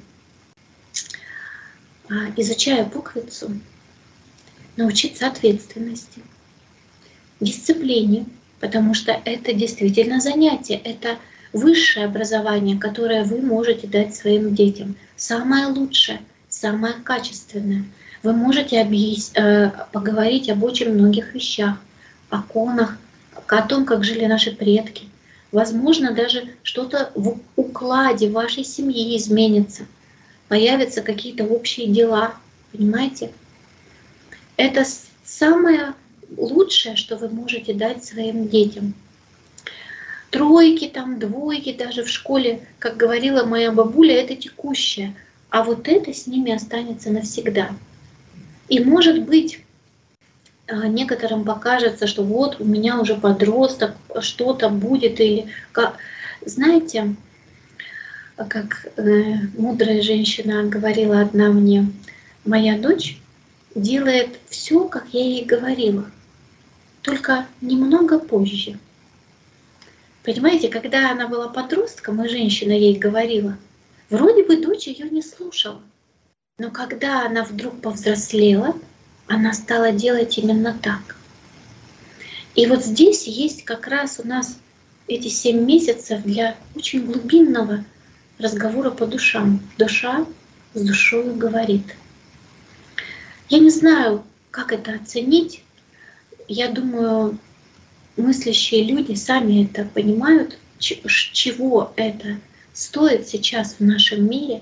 Speaker 3: изучая буквицу, научиться ответственности, дисциплине, потому что это действительно занятие, это высшее образование, которое вы можете дать своим детям. Самое лучшее, самое качественное. Вы можете объяс... поговорить об очень многих вещах, о конах, о том, как жили наши предки. Возможно, даже что-то в укладе вашей семьи изменится. Появятся какие-то общие дела. Понимаете? Это самое лучшее, что вы можете дать своим детям. Тройки, там, двойки даже в школе, как говорила моя бабуля, это текущее. А вот это с ними останется навсегда. И может быть, некоторым покажется, что вот у меня уже подросток, что-то будет. Или как... Знаете, как э, мудрая женщина говорила одна мне, моя дочь делает все, как я ей говорила, только немного позже. Понимаете, когда она была подростком, и женщина ей говорила, вроде бы дочь ее не слушала. Но когда она вдруг повзрослела, она стала делать именно так. И вот здесь есть как раз у нас эти семь месяцев для очень глубинного разговора по душам. Душа с душой говорит. Я не знаю, как это оценить. Я думаю, мыслящие люди сами это понимают, чего это стоит сейчас в нашем мире.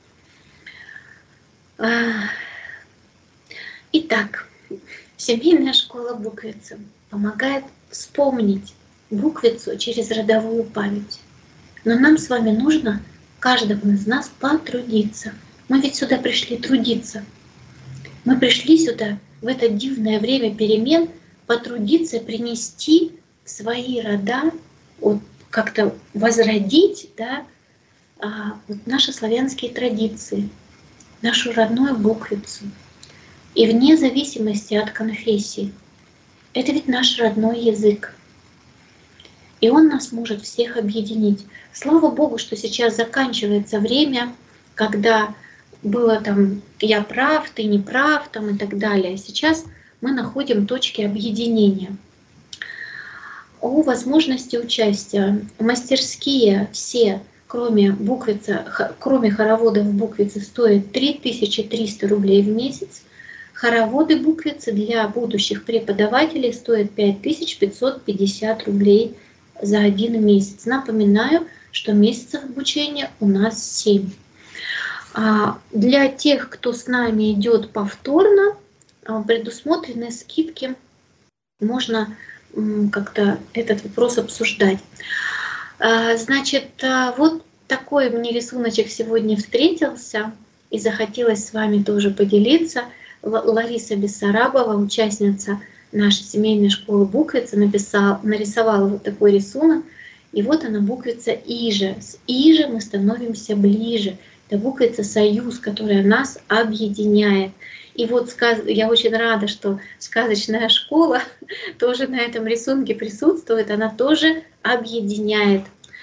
Speaker 3: Итак, семейная школа буквицы помогает вспомнить буквицу через родовую память. Но нам с вами нужно, каждому из нас, потрудиться. Мы ведь сюда пришли трудиться. Мы пришли сюда в это дивное время перемен потрудиться принести в свои рода, вот как-то возродить, да, вот наши славянские традиции, нашу родную буквицу. И вне зависимости от конфессии. Это ведь наш родной язык. И он нас может всех объединить. Слава Богу, что сейчас заканчивается время, когда было там «я прав», «ты не прав» там, и так далее. Сейчас мы находим точки объединения. О возможности участия. Мастерские все, кроме буквицы, кроме хороводов буквицы, стоят три тысячи триста рублей в месяц. Хороводы буквицы для будущих преподавателей стоят пять тысяч пятьсот пятьдесят рублей за один месяц. Напоминаю, что месяцев обучения у нас семь. Для тех, кто с нами идет повторно, предусмотрены скидки. Можно как-то этот вопрос обсуждать. Значит, вот такой мне рисуночек сегодня встретился, и захотелось с вами тоже поделиться. Лариса Бессарабова, участница нашей семейной школы буквицы, написала, нарисовала вот такой рисунок. И вот она, буквица Иже. С Иже мы становимся ближе. Это буквица союз, которая нас объединяет. И вот сказ... я очень рада, что сказочная школа тоже на этом рисунке присутствует. Она тоже объединяет.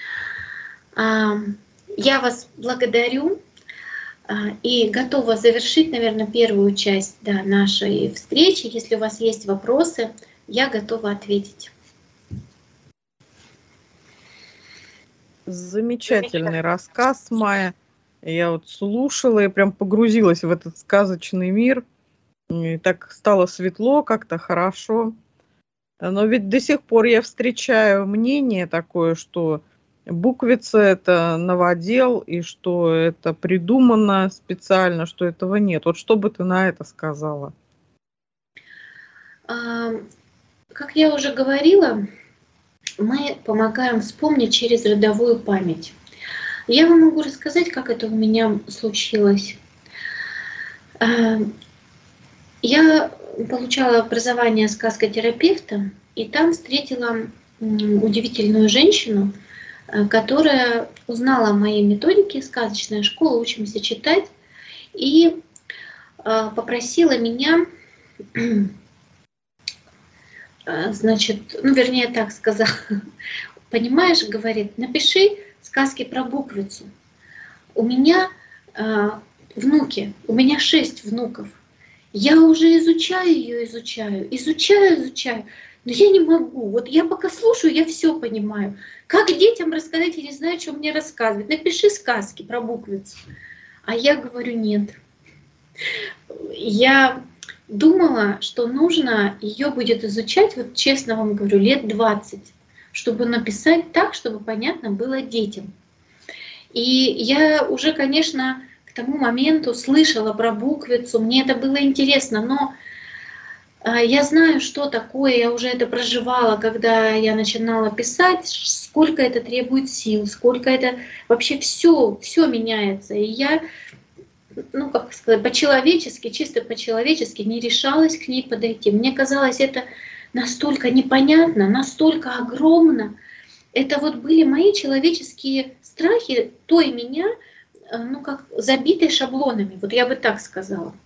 Speaker 3: Я вас благодарю и готова завершить, наверное, первую часть, да, нашей встречи. Если у вас есть вопросы, я готова ответить.
Speaker 2: Замечательный рассказ, Майя. Я вот слушала и прям погрузилась в этот сказочный мир. И так стало светло, как-то хорошо. Но ведь до сих пор я встречаю мнение такое, что буквица — это новодел, и что это придумано специально, что этого нет. Вот что бы ты на это сказала?
Speaker 3: Как я уже говорила, мы помогаем вспомнить через родовую память. Я вам могу рассказать, как это у меня случилось. Я получала образование сказкотерапевта, и там встретила удивительную женщину, которая узнала о моей методике «Сказочная школа. Учимся читать» и попросила меня, значит, ну вернее так сказала, понимаешь, говорит, напиши сказки про буквицу. У меня внуки, у меня шесть внуков. Я уже изучаю ее, изучаю, изучаю, изучаю, но я не могу. Вот я пока слушаю, я все понимаю. Как детям рассказать, я не знаю, что мне рассказывать. Напиши сказки про буквицу. А я говорю, нет. Я думала, что нужно ее будет изучать, вот честно вам говорю, лет двадцать, чтобы написать так, чтобы понятно было детям. И я уже, конечно, к тому моменту слышала про буквицу, мне это было интересно, но я знаю, что такое, я уже это проживала, когда я начинала писать, сколько это требует сил, сколько это вообще все, все меняется. И я, ну как сказать, по-человечески, чисто по-человечески не решалась к ней подойти. Мне казалось, это настолько непонятно, настолько огромно. Это вот были мои человеческие страхи той меня, ну как забитой шаблонами, вот я бы так сказала.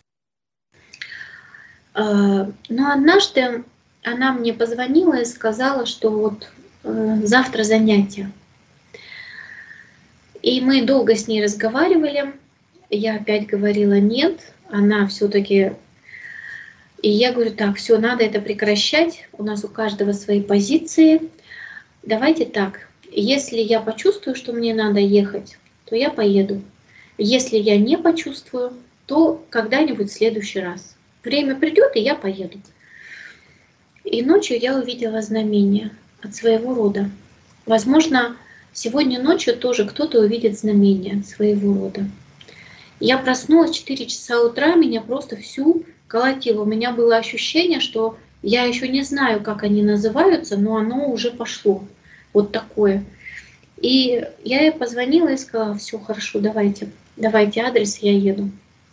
Speaker 3: Но однажды она мне позвонила и сказала, что вот завтра занятия. И мы долго с ней разговаривали. Я опять говорила нет, она все-таки... И я говорю, так, все, надо это прекращать, у нас у каждого свои позиции. Давайте так, если я почувствую, что мне надо ехать, то я поеду. Если я не почувствую, то когда-нибудь в следующий раз. Время придет, и я поеду. И ночью я увидела знамение от своего рода. Возможно, сегодня ночью тоже кто-то увидит знамение своего рода. Я проснулась в четыре часа утра, меня просто всю колотило. У меня было ощущение, что я еще не знаю, как они называются, но оно уже пошло. Вот такое. И я ей позвонила и сказала, все хорошо, давайте, давайте адрес, я еду.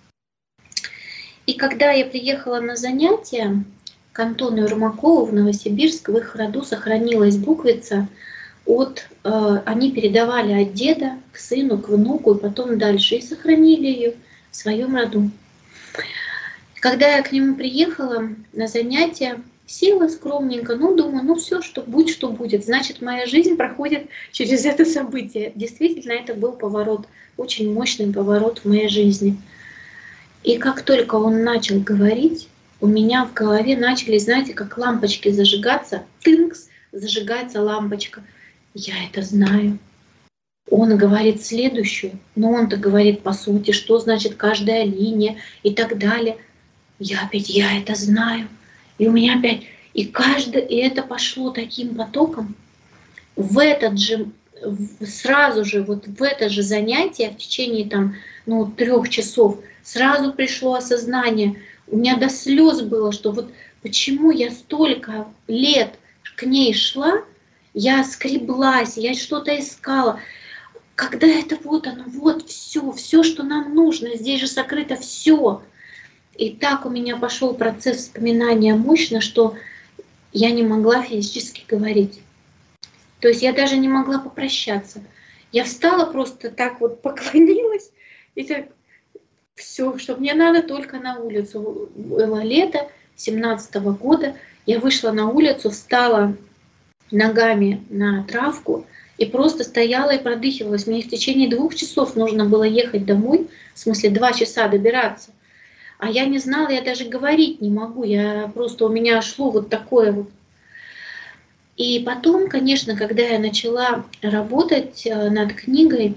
Speaker 3: И когда я приехала на занятия к Антону Ермакову в Новосибирск, в их роду сохранилась буквица. От, э, они передавали от деда к сыну, к внуку и потом дальше. И сохранили ее в своем роду. Когда я к нему приехала на занятия, села скромненько, ну думаю, ну все, что будь, что будет. Значит, моя жизнь проходит через это событие. Действительно, это был поворот, очень мощный поворот в моей жизни. И как только он начал говорить, у меня в голове начали, знаете, как лампочки зажигаться. Тынкс, зажигается лампочка. Я это знаю. Он говорит следующую, но он-то говорит по сути, что значит каждая линия и так далее. Я опять, я это знаю. И у меня опять, и каждое, и это пошло таким потоком. В этот же сразу же вот в это же занятие в течение там, ну, трех часов сразу пришло осознание. У меня до слез было, что вот почему я столько лет к ней шла, я скреблась, я что-то искала. Когда это вот оно, вот все, все, что нам нужно, здесь же сокрыто все. И так у меня пошел процесс вспоминания мощно, что я не могла физически говорить. То есть я даже не могла попрощаться. Я встала просто так вот, поклонилась, и так, все, что мне надо только на улицу. Было лето семнадцатого года, я вышла на улицу, встала ногами на травку и просто стояла и продыхивалась. Мне в течение двух часов нужно было ехать домой, в смысле два часа добираться. А я не знала, я даже говорить не могу, я просто, у меня шло вот такое вот. И потом, конечно, когда я начала работать над книгой,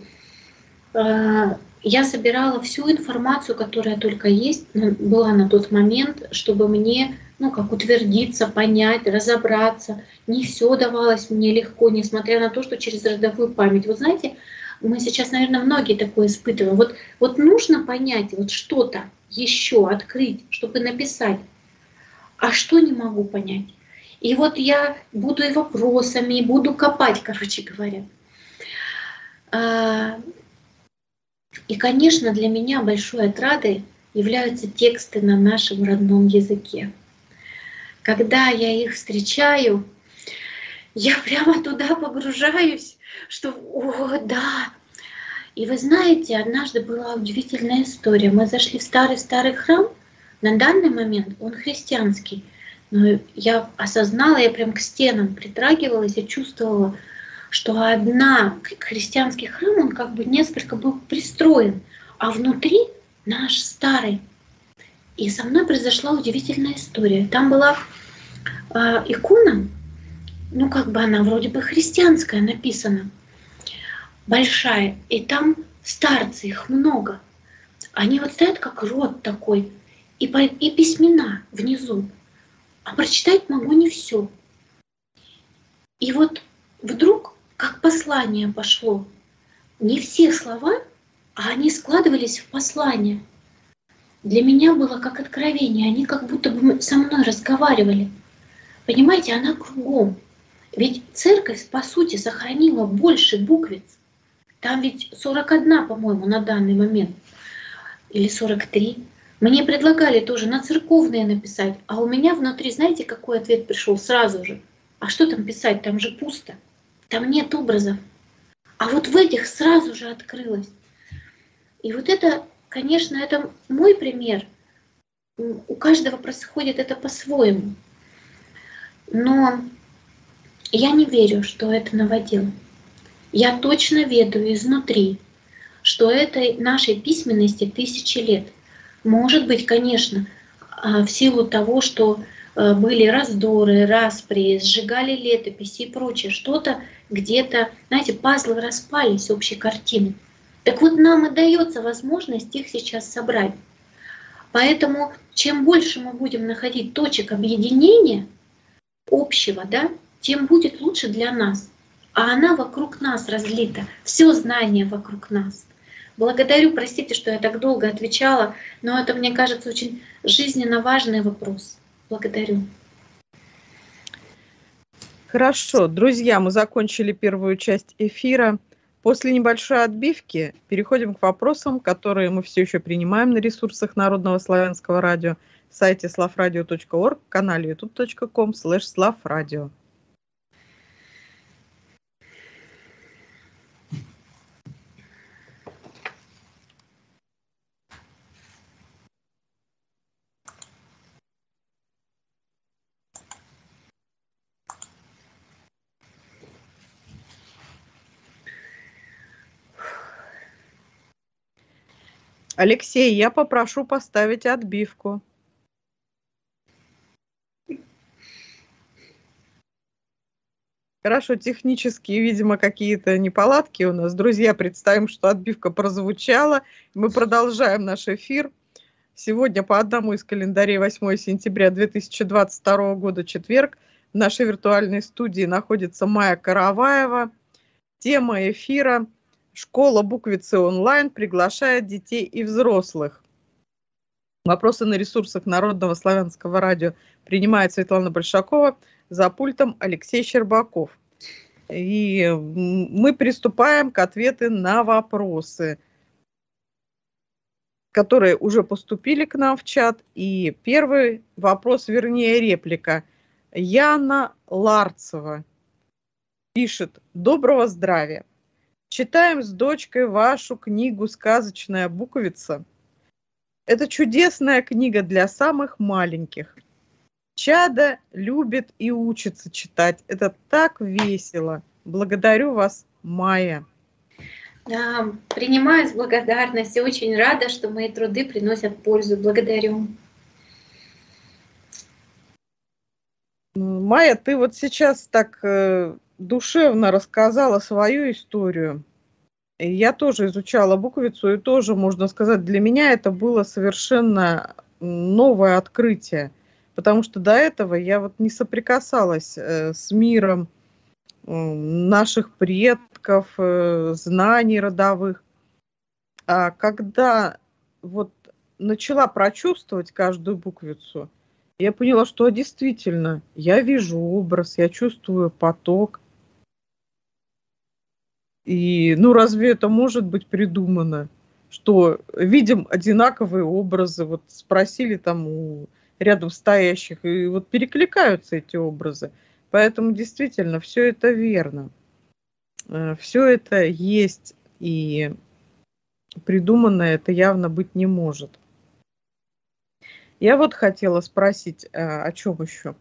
Speaker 3: я собирала всю информацию, которая только есть, была на тот момент, чтобы мне, ну, как утвердиться, понять, разобраться. Не все давалось мне легко, несмотря на то, что через родовую память. Вы знаете, мы сейчас, наверное, многие такое испытываем. Вот, вот нужно понять вот что-то еще, открыть, чтобы написать. А что не могу понять? И вот я буду и вопросами, и буду копать, короче говоря. И, конечно, для меня большой отрадой являются тексты на нашем родном языке. Когда я их встречаю, я прямо туда погружаюсь, что «О, да!». И вы знаете, однажды была удивительная история. Мы зашли в старый-старый храм. На данный момент он христианский. Но я осознала, я прям к стенам притрагивалась и чувствовала, что одна христианский храм, он как бы несколько был пристроен, а внутри наш старый. И со мной произошла удивительная история. Там была э, икона, ну как бы она вроде бы христианская написана, большая, и там старцы, их много. Они вот стоят как рот такой, и, по, и письмена внизу. А прочитать могу не все. И вот вдруг, как послание пошло, не все слова, а они складывались в послание. Для меня было как откровение, они как будто бы со мной разговаривали. Понимаете, она кругом. Ведь церковь, по сути, сохранила больше буквиц. Там ведь сорок одна, по-моему, на данный момент. Или сорок три. Мне предлагали тоже на церковные написать, а у меня внутри, знаете, какой ответ пришел сразу же? А что там писать? Там же пусто. Там нет образов. А вот в этих сразу же открылось. И вот это, конечно, это мой пример. У каждого происходит это по-своему. Но я не верю, что это новодел. Я точно ведаю изнутри, что этой нашей письменности тысячи лет. Может быть, конечно, в силу того, что были раздоры, распри, сжигали летописи и прочее, что-то где-то, знаете, пазлы распались общей картины. Так вот, нам и дается возможность их сейчас собрать. Поэтому, чем больше мы будем находить точек объединения общего, да, тем будет лучше для нас. А она вокруг нас разлита, все знание вокруг нас. Благодарю, простите, что я так долго отвечала, но это, мне кажется, очень жизненно важный вопрос. Благодарю.
Speaker 2: Хорошо, друзья, мы закончили первую часть эфира. После небольшой отбивки переходим к вопросам, которые мы все еще принимаем на ресурсах Народного славянского радио, сайте славрадио точка орг, канале ютуб точка ком слэш славрадио. Алексей, я попрошу поставить отбивку. Хорошо, технические, видимо, какие-то неполадки у нас. Друзья, представим, что отбивка прозвучала. Мы продолжаем наш эфир. Сегодня по одному из календарей восьмое сентября две тысячи двадцать второго года, четверг. В нашей виртуальной студии находится Майя Караваева. Тема эфира «Школа буквицы онлайн приглашает детей и взрослых». Вопросы на ресурсах Народного славянского радио принимает Светлана Большакова, за пультом Алексей Щербаков. И мы приступаем к ответам на вопросы, которые уже поступили к нам в чат. И первый вопрос, вернее реплика. Яна Ларцева пишет: «Доброго здравия. Читаем с дочкой вашу книгу «Сказочная буквица». Это чудесная книга для самых маленьких. Чадо любит и учится читать. Это так весело. Благодарю вас, Майя».
Speaker 3: Да, принимаю с благодарностью. Очень рада, что мои труды приносят пользу. Благодарю.
Speaker 2: Майя, ты вот сейчас так э, душевно рассказала свою историю. Я тоже изучала буквицу, и тоже, можно сказать, для меня это было совершенно новое открытие. Потому что до этого я вот не соприкасалась э, с миром э, наших предков, э, знаний родовых. А когда вот начала прочувствовать каждую буквицу, я поняла, что действительно я вижу образ, я чувствую поток. И ну разве это может быть придумано? Что видим одинаковые образы, вот спросили там у рядом стоящих, и вот перекликаются эти образы. Поэтому действительно все это верно. Все это есть, и придумано это явно быть не может. Я вот хотела спросить, о чем еще.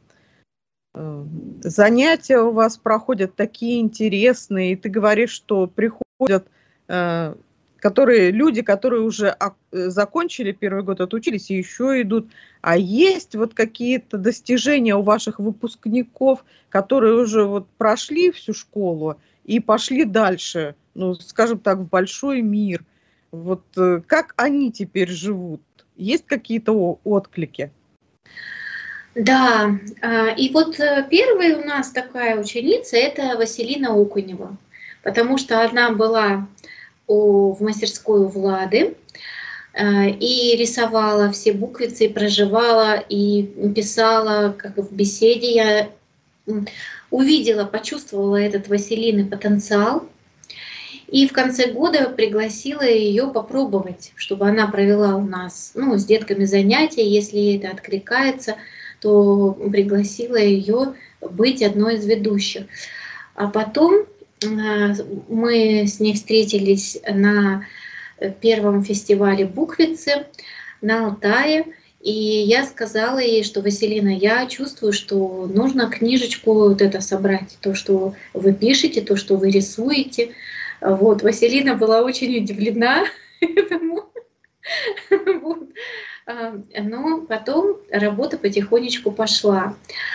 Speaker 2: Занятия у вас проходят такие интересные, и ты говоришь, что приходят которые, люди, которые уже закончили первый год, отучились и еще идут. А есть вот какие-то достижения у ваших выпускников, которые уже вот прошли всю школу и пошли дальше, ну, скажем так, в большой мир. Вот как они теперь живут? Есть какие-то отклики?
Speaker 3: Да, и вот первая у нас такая ученица – это Василина Окунева, потому что она была в мастерской у Влады и рисовала все буквицы, и проживала, и писала, как в беседе. Я увидела, почувствовала этот Василины потенциал, и в конце года пригласила ее попробовать, чтобы она провела у нас, ну, с детками занятия. Если это откликается, то пригласила ее быть одной из ведущих. А потом мы с ней встретились на первом фестивале буквицы на Алтае, и я сказала ей, что Василина, я чувствую, что нужно книжечку вот это собрать, то, что вы пишете, то, что вы рисуете. Вот, Василина была очень удивлена этому. Вот. Но потом работа потихонечку пошла.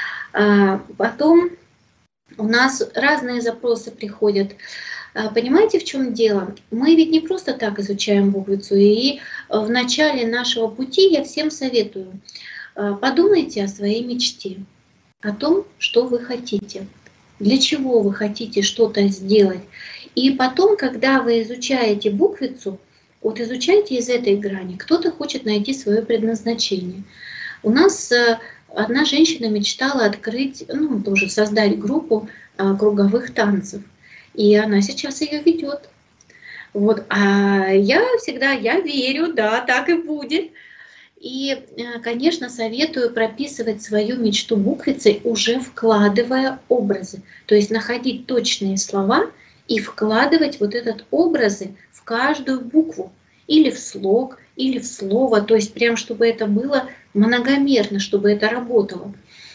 Speaker 3: Потом у нас разные запросы приходят. Понимаете, в чем дело? Мы ведь не просто так изучаем буквицу. И в начале нашего пути я всем советую. Подумайте о своей мечте, о том, что вы хотите, для чего вы хотите что-то сделать. И потом, когда вы изучаете буквицу, вот изучайте из этой грани. Кто-то хочет найти свое предназначение. У нас одна женщина мечтала открыть, ну, тоже создать группу круговых танцев. И она сейчас ее ведет. Вот. А я всегда, я верю, да, так и будет. И, конечно, советую прописывать свою мечту буквицей, уже вкладывая образы. То есть находить точные слова и вкладывать вот этот образы в каждую букву. Или в слог, или в слово. То есть прям, чтобы это было многомерно, чтобы это работало.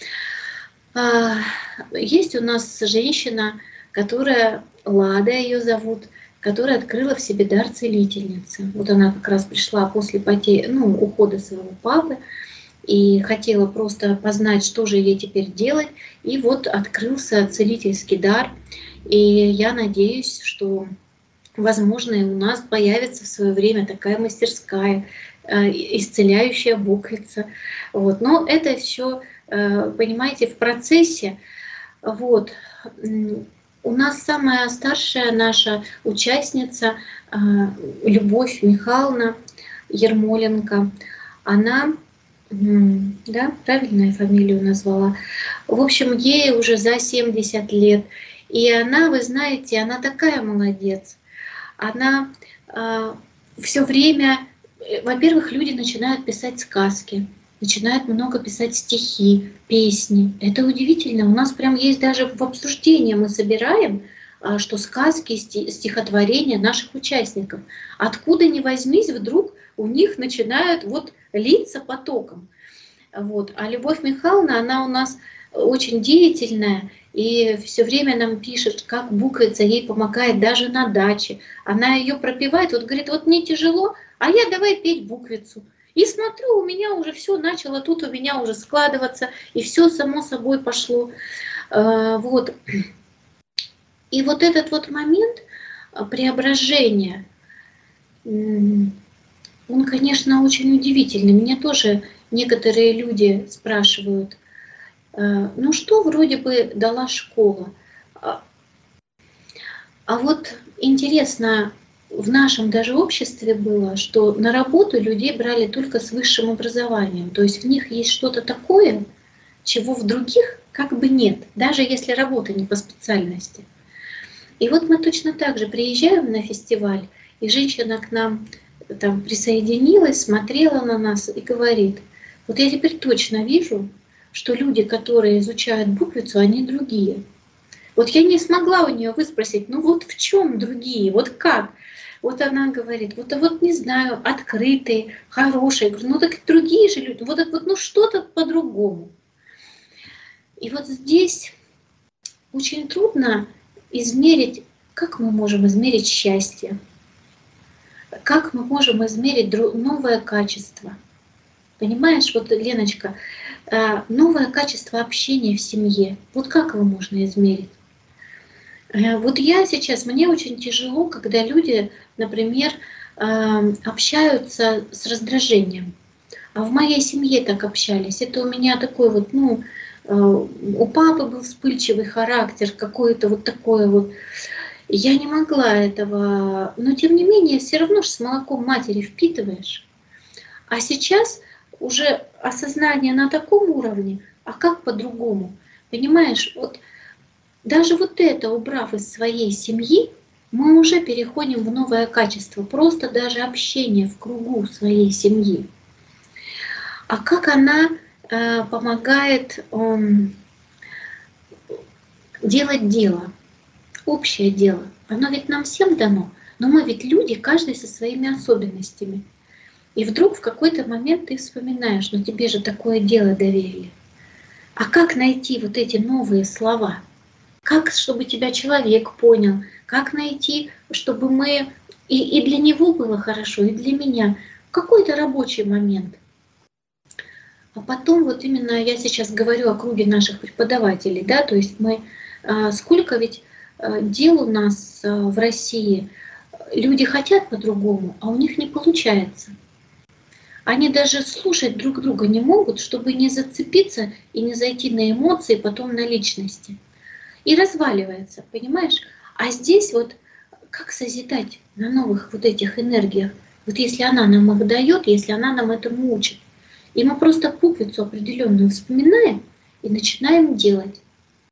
Speaker 3: Есть у нас женщина, которая, Лада ее зовут, которая открыла в себе дар целительницы. Вот она как раз пришла после потери, ну, ухода своего папы и хотела просто познать, что же ей теперь делать. И вот открылся целительский дар. И я надеюсь, что, возможно, и у нас появится в свое время такая мастерская, исцеляющая буквица. Вот. Но это все, понимаете, в процессе. Вот. у нас самая старшая наша участница Любовь Михайловна Ермоленко. Она, да, правильно я фамилию назвала. В общем, ей уже за семьдесят лет. И она, вы знаете, она такая молодец. Она э, все время, во-первых, люди начинают писать сказки, начинают много писать стихи, песни. Это удивительно. У нас прям есть даже в обсуждении мы собираем, э, что сказки, стихотворения наших участников. Откуда ни возьмись, вдруг у них начинают вот литься потоком. Вот. А Любовь Михайловна, она у нас очень деятельная и все время нам пишет, как буквица ей помогает даже на даче. Она ее пропевает, вот говорит, вот мне тяжело, а я давай петь буквицу. И смотрю, у меня уже все начало тут у меня уже складываться, и все само собой пошло. Вот. И вот этот вот момент преображения, он, конечно, очень удивительный. Меня тоже некоторые люди спрашивают, ну что вроде бы дала школа. А вот интересно, в нашем даже обществе было, что на работу людей брали только с высшим образованием. То есть в них есть что-то такое, чего в других как бы нет, даже если работа не по специальности. И вот мы точно так же приезжаем на фестиваль, и женщина к нам там присоединилась, смотрела на нас и говорит, вот я теперь точно вижу, что люди, которые изучают буквицу, они другие. Вот я не смогла у нее выспросить, ну вот в чем другие, вот как? Вот она говорит, вот, а вот не знаю, открытые, хорошие. Я говорю, ну так другие же люди, вот, вот ну что-то по-другому. И вот здесь очень трудно измерить, как мы можем измерить счастье, как мы можем измерить новое качество. Понимаешь, вот, Леночка, новое качество общения в семье. Вот как его можно измерить? Вот я сейчас, мне очень тяжело, когда люди, например, общаются с раздражением. А в моей семье так общались. Это у меня такой вот, ну, у папы был вспыльчивый характер, какой-то вот такой вот. Я не могла этого, но тем не менее, все равно же с молоком матери впитываешь. А сейчас уже осознание на таком уровне, а как по-другому? Понимаешь, вот даже вот это, убрав из своей семьи, мы уже переходим в новое качество, просто даже общение в кругу своей семьи. А как она э, помогает э, делать дело, общее дело? Оно ведь нам всем дано, но мы ведь люди, каждый со своими особенностями. И вдруг в какой-то момент ты вспоминаешь, ну тебе же такое дело доверили. А как найти вот эти новые слова? Как, чтобы тебя человек понял? Как найти, чтобы мы и, и для него было хорошо, и для меня? Какой-то рабочий момент. А потом вот именно я сейчас говорю о круге наших преподавателей, да, то есть мы, сколько ведь дел у нас в России, люди хотят по-другому, а у них не получается. Они даже слушать друг друга не могут, чтобы не зацепиться и не зайти на эмоции, потом на личности. И разваливается, понимаешь? А здесь вот как созидать на новых вот этих энергиях? Вот если она нам их дает, если она нам этому учит. И мы просто буквицу определенную вспоминаем и начинаем делать.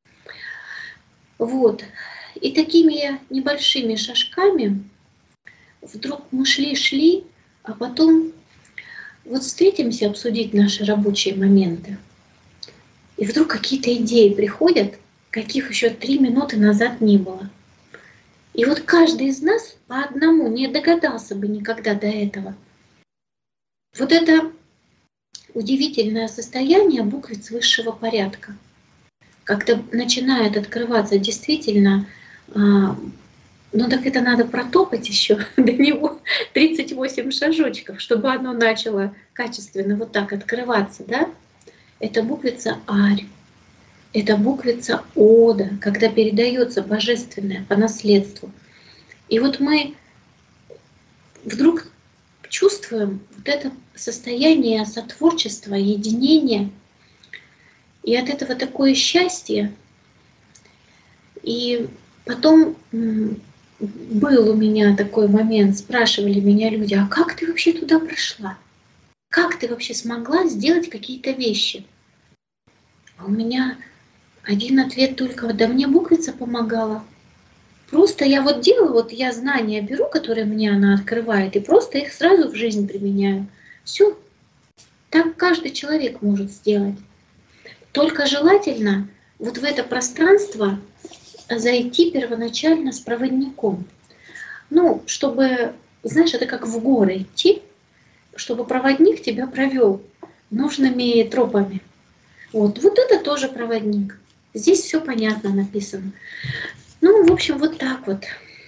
Speaker 3: Вот. И такими небольшими шажками вдруг мы шли-шли, а потом вот встретимся обсудить наши рабочие моменты. И вдруг какие-то идеи приходят, каких еще три минуты назад не было. И вот каждый из нас по одному не догадался бы никогда до этого. Вот это удивительное состояние буквиц высшего порядка. Когда начинает открываться действительно, ну так это надо протопать еще до него тридцать восемь шажочков, чтобы оно начало качественно вот так открываться, да? Это буквица Арь. Это буквица Ода, когда передается божественное по наследству. И вот мы вдруг чувствуем вот это состояние сотворчества, единения. И от этого такое счастье. И Потом был у меня такой момент, спрашивали меня люди, а как ты вообще туда прошла? Как ты вообще смогла сделать какие-то вещи? А у меня один ответ только, да мне буквица помогала. Просто я вот делаю, вот я знания беру, которые мне она открывает, и просто их сразу в жизнь применяю. Все. Так каждый человек может сделать. Только желательно вот в это пространство зайти первоначально с проводником. Ну, чтобы, знаешь, это как в горы идти, чтобы проводник тебя провел нужными тропами. Вот, вот это тоже проводник. Здесь все понятно написано. Ну, в общем, вот так вот.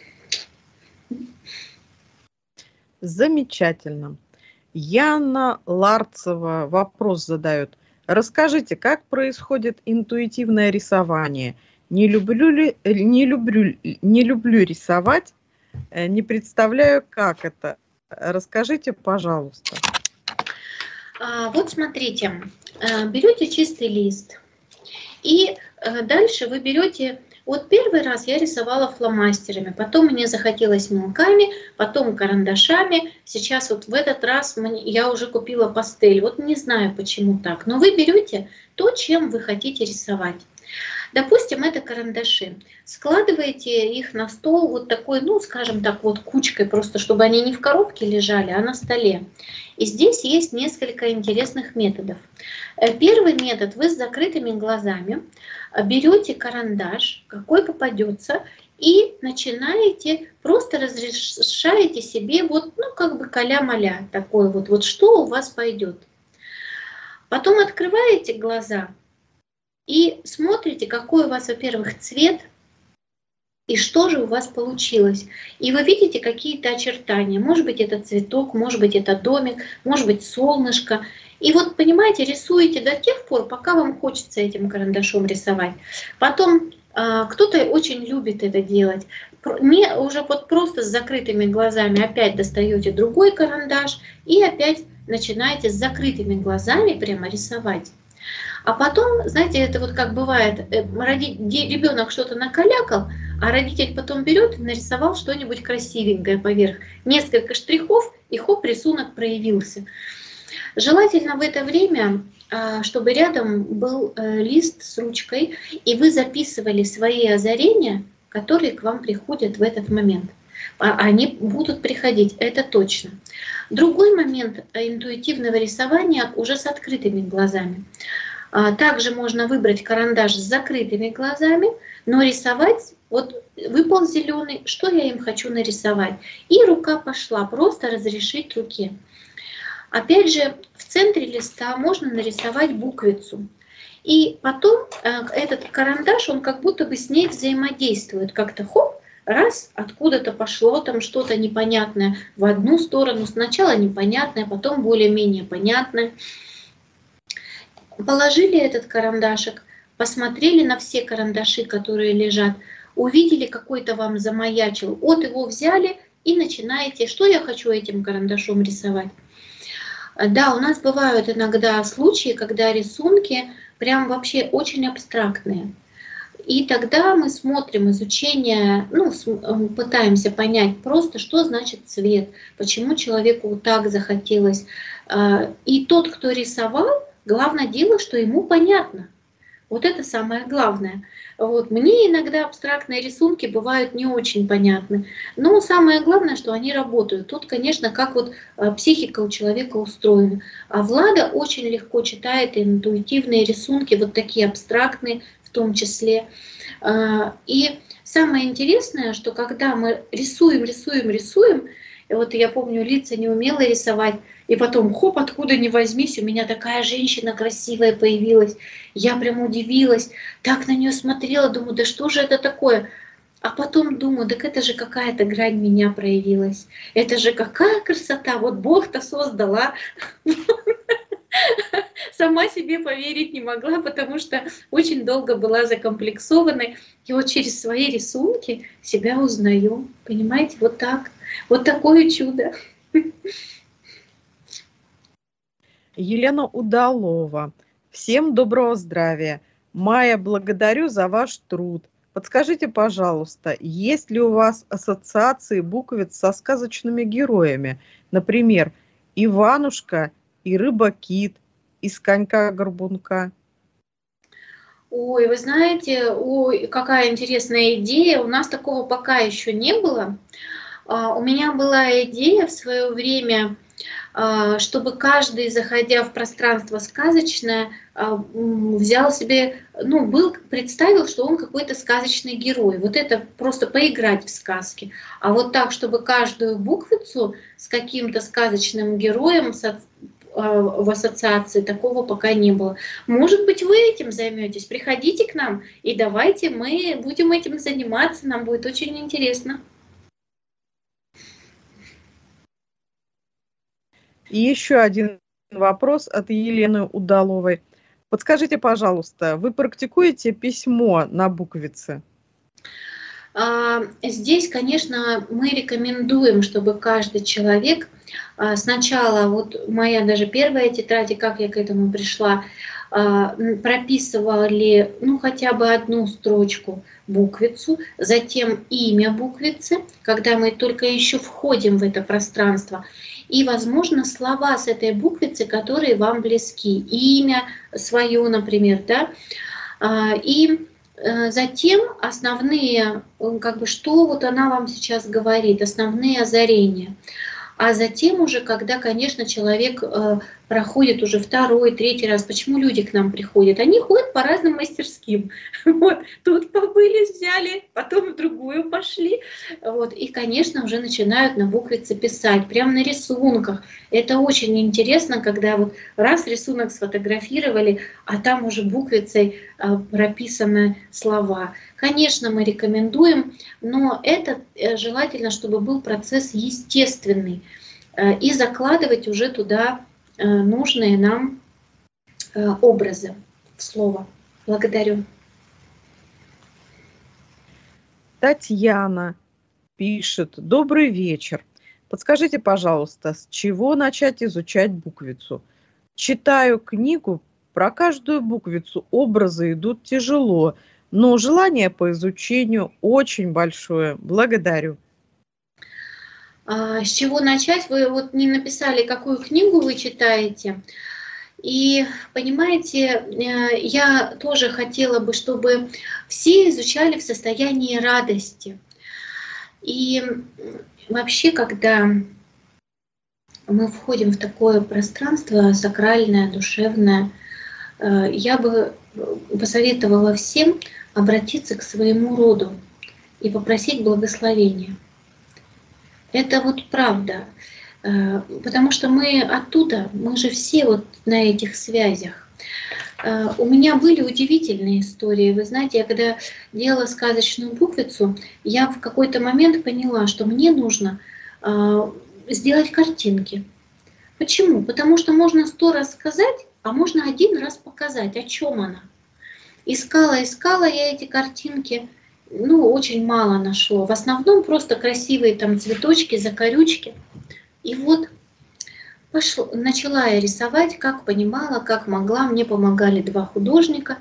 Speaker 2: Замечательно. Яна Ларцева вопрос задает. Расскажите, как происходит интуитивное рисование? Не люблю, ли, не люблю, не люблю рисовать, не представляю, как это. Расскажите, пожалуйста.
Speaker 3: А, вот смотрите, берете чистый лист, и дальше вы берете... Вот первый раз я рисовала фломастерами, потом мне захотелось мелками, потом карандашами. Сейчас вот в этот раз я уже купила пастель. Вот не знаю, почему так. Но вы берете то, чем вы хотите рисовать. Допустим, это карандаши. Складываете их на стол вот такой, ну, скажем так, вот кучкой, просто чтобы они не в коробке лежали, а на столе. И здесь есть несколько интересных методов. Первый метод: вы с закрытыми глазами берете карандаш, какой попадется, и начинаете, просто разрешаете себе вот, ну, как бы каля-маля, такой вот, вот что у вас пойдет. Потом открываете глаза и смотрите, какой у вас, во-первых, цвет, и что же у вас получилось. И вы видите какие-то очертания. Может быть, это цветок, может быть, это домик, может быть, солнышко. И вот, понимаете, рисуете до тех пор, пока вам хочется этим карандашом рисовать. Потом э, кто-то очень любит это делать. Не, уже вот просто с закрытыми глазами опять достаете другой карандаш и опять начинаете с закрытыми глазами прямо рисовать. А потом, знаете, это вот как бывает, ребенок что-то накалякал, а родитель потом берет и нарисовал что-нибудь красивенькое поверх. Несколько штрихов, и хоп, рисунок проявился. Желательно в это время, чтобы рядом был лист с ручкой, и вы записывали свои озарения, которые к вам приходят в этот момент. Они будут приходить, это точно. Другой момент интуитивного рисования уже с открытыми глазами. Также можно выбрать карандаш с закрытыми глазами, но рисовать, вот выпал зеленый, что я им хочу нарисовать. И рука пошла, просто разрешить руке. Опять же, в центре листа можно нарисовать буквицу. И потом этот карандаш, он как будто бы с ней взаимодействует. Как-то хоп, раз, откуда-то пошло там что-то непонятное в одну сторону. Сначала непонятное, потом более-менее понятное. Положили этот карандашик, посмотрели на все карандаши, которые лежат, увидели, какой-то вам замаячил. Вот его взяли и начинаете, что я хочу этим карандашом рисовать. Да, у нас бывают иногда случаи, когда рисунки прям вообще очень абстрактные. И тогда мы смотрим изучение, ну, пытаемся понять просто, что значит цвет, почему человеку вот так захотелось. И тот, кто рисовал, главное дело, что ему понятно. Вот это самое главное. Вот. Мне иногда абстрактные рисунки бывают не очень понятны. Но самое главное, что они работают. Тут, конечно, как вот психика у человека устроена. А Влада очень легко читает интуитивные рисунки, вот такие абстрактные в том числе. И самое интересное, что когда мы рисуем, рисуем, рисуем, и вот я помню, лица не умела рисовать, и потом, хоп, откуда ни возьмись, у меня такая женщина красивая появилась. Я прям удивилась, так на нее смотрела, думаю, да что же это такое? А потом думаю, так это же какая-то грань меня проявилась. Это же какая красота, вот Бог-то создала. Сама себе поверить не могла, потому что очень долго была закомплексованной. И вот через свои рисунки себя узнаю. Понимаете, вот так. Вот такое чудо.
Speaker 2: Елена Удалова. Всем доброго здравия. Майя, благодарю за ваш труд. Подскажите, пожалуйста, есть ли у вас ассоциации буквиц со сказочными героями? Например, Иванушка и Рыба-Кит из Конька-Горбунка.
Speaker 3: Ой, вы знаете, ой, какая интересная идея. У нас такого пока еще не было. А, у меня была идея в свое время, а, чтобы каждый, заходя в пространство сказочное, а, м, взял себе, ну, был, представил, что он какой-то сказочный герой. Вот это просто поиграть в сказки. А вот так, чтобы каждую буквицу с каким-то сказочным героем со- а, в ассоциации, такого пока не было. Может быть, вы этим займетесь. Приходите к нам и давайте мы будем этим заниматься. Нам будет очень интересно.
Speaker 2: И еще один вопрос от Елены Удаловой. Подскажите, пожалуйста, вы практикуете письмо на буквице?
Speaker 3: А, Здесь, конечно, мы рекомендуем, чтобы каждый человек а, сначала, вот моя даже первая тетрадь, и как я к этому пришла, а, м, прописывали, ну, хотя бы одну строчку, буквицу, затем имя буквицы, когда мы только еще входим в это пространство, и, возможно, слова с этой буквицы, которые вам близки, имя свое, например, да, А, и э, затем основные, э, как бы, что вот она вам сейчас говорит, основные озарения. А затем уже, когда, конечно, человек э, проходит уже второй, третий раз, почему люди к нам приходят? Они ходят по разным мастерским. Вот, тут побыли, взяли, потом в другую пошли. Вот, и, конечно, уже начинают на буквице писать, прямо на рисунках. Это очень интересно, когда вот раз рисунок сфотографировали, а там уже буквицей э, прописаны слова. Конечно, мы рекомендуем, но это э, желательно, чтобы был процесс естественный, э, и закладывать уже туда э, нужные нам э, образы в слово. Благодарю.
Speaker 2: Татьяна пишет: добрый вечер. Подскажите, пожалуйста, с чего начать изучать буквицу? Читаю книгу, про каждую буквицу образы идут тяжело, но желание по изучению очень большое. Благодарю.
Speaker 3: А, С чего начать? Вы вот не написали, какую книгу вы читаете. И понимаете, э, я тоже хотела бы, чтобы все изучали в состоянии радости. И вообще, когда мы входим в такое пространство сакральное, душевное, э, я бы посоветовала всем обратиться к своему роду и попросить благословения. Это вот правда, э, потому что мы оттуда, мы же все вот на этих связях. Э, У меня были удивительные истории. Вы знаете, я когда делала сказочную буквицу, я в какой-то момент поняла, что мне нужно э, сделать картинки. Почему? Потому что можно сто раз сказать, а можно один раз показать, о чем она. Искала, искала я эти картинки, ну, очень мало нашло. В основном просто красивые там цветочки, закорючки. И вот пошло, начала я рисовать, как понимала, как могла. Мне помогали два художника.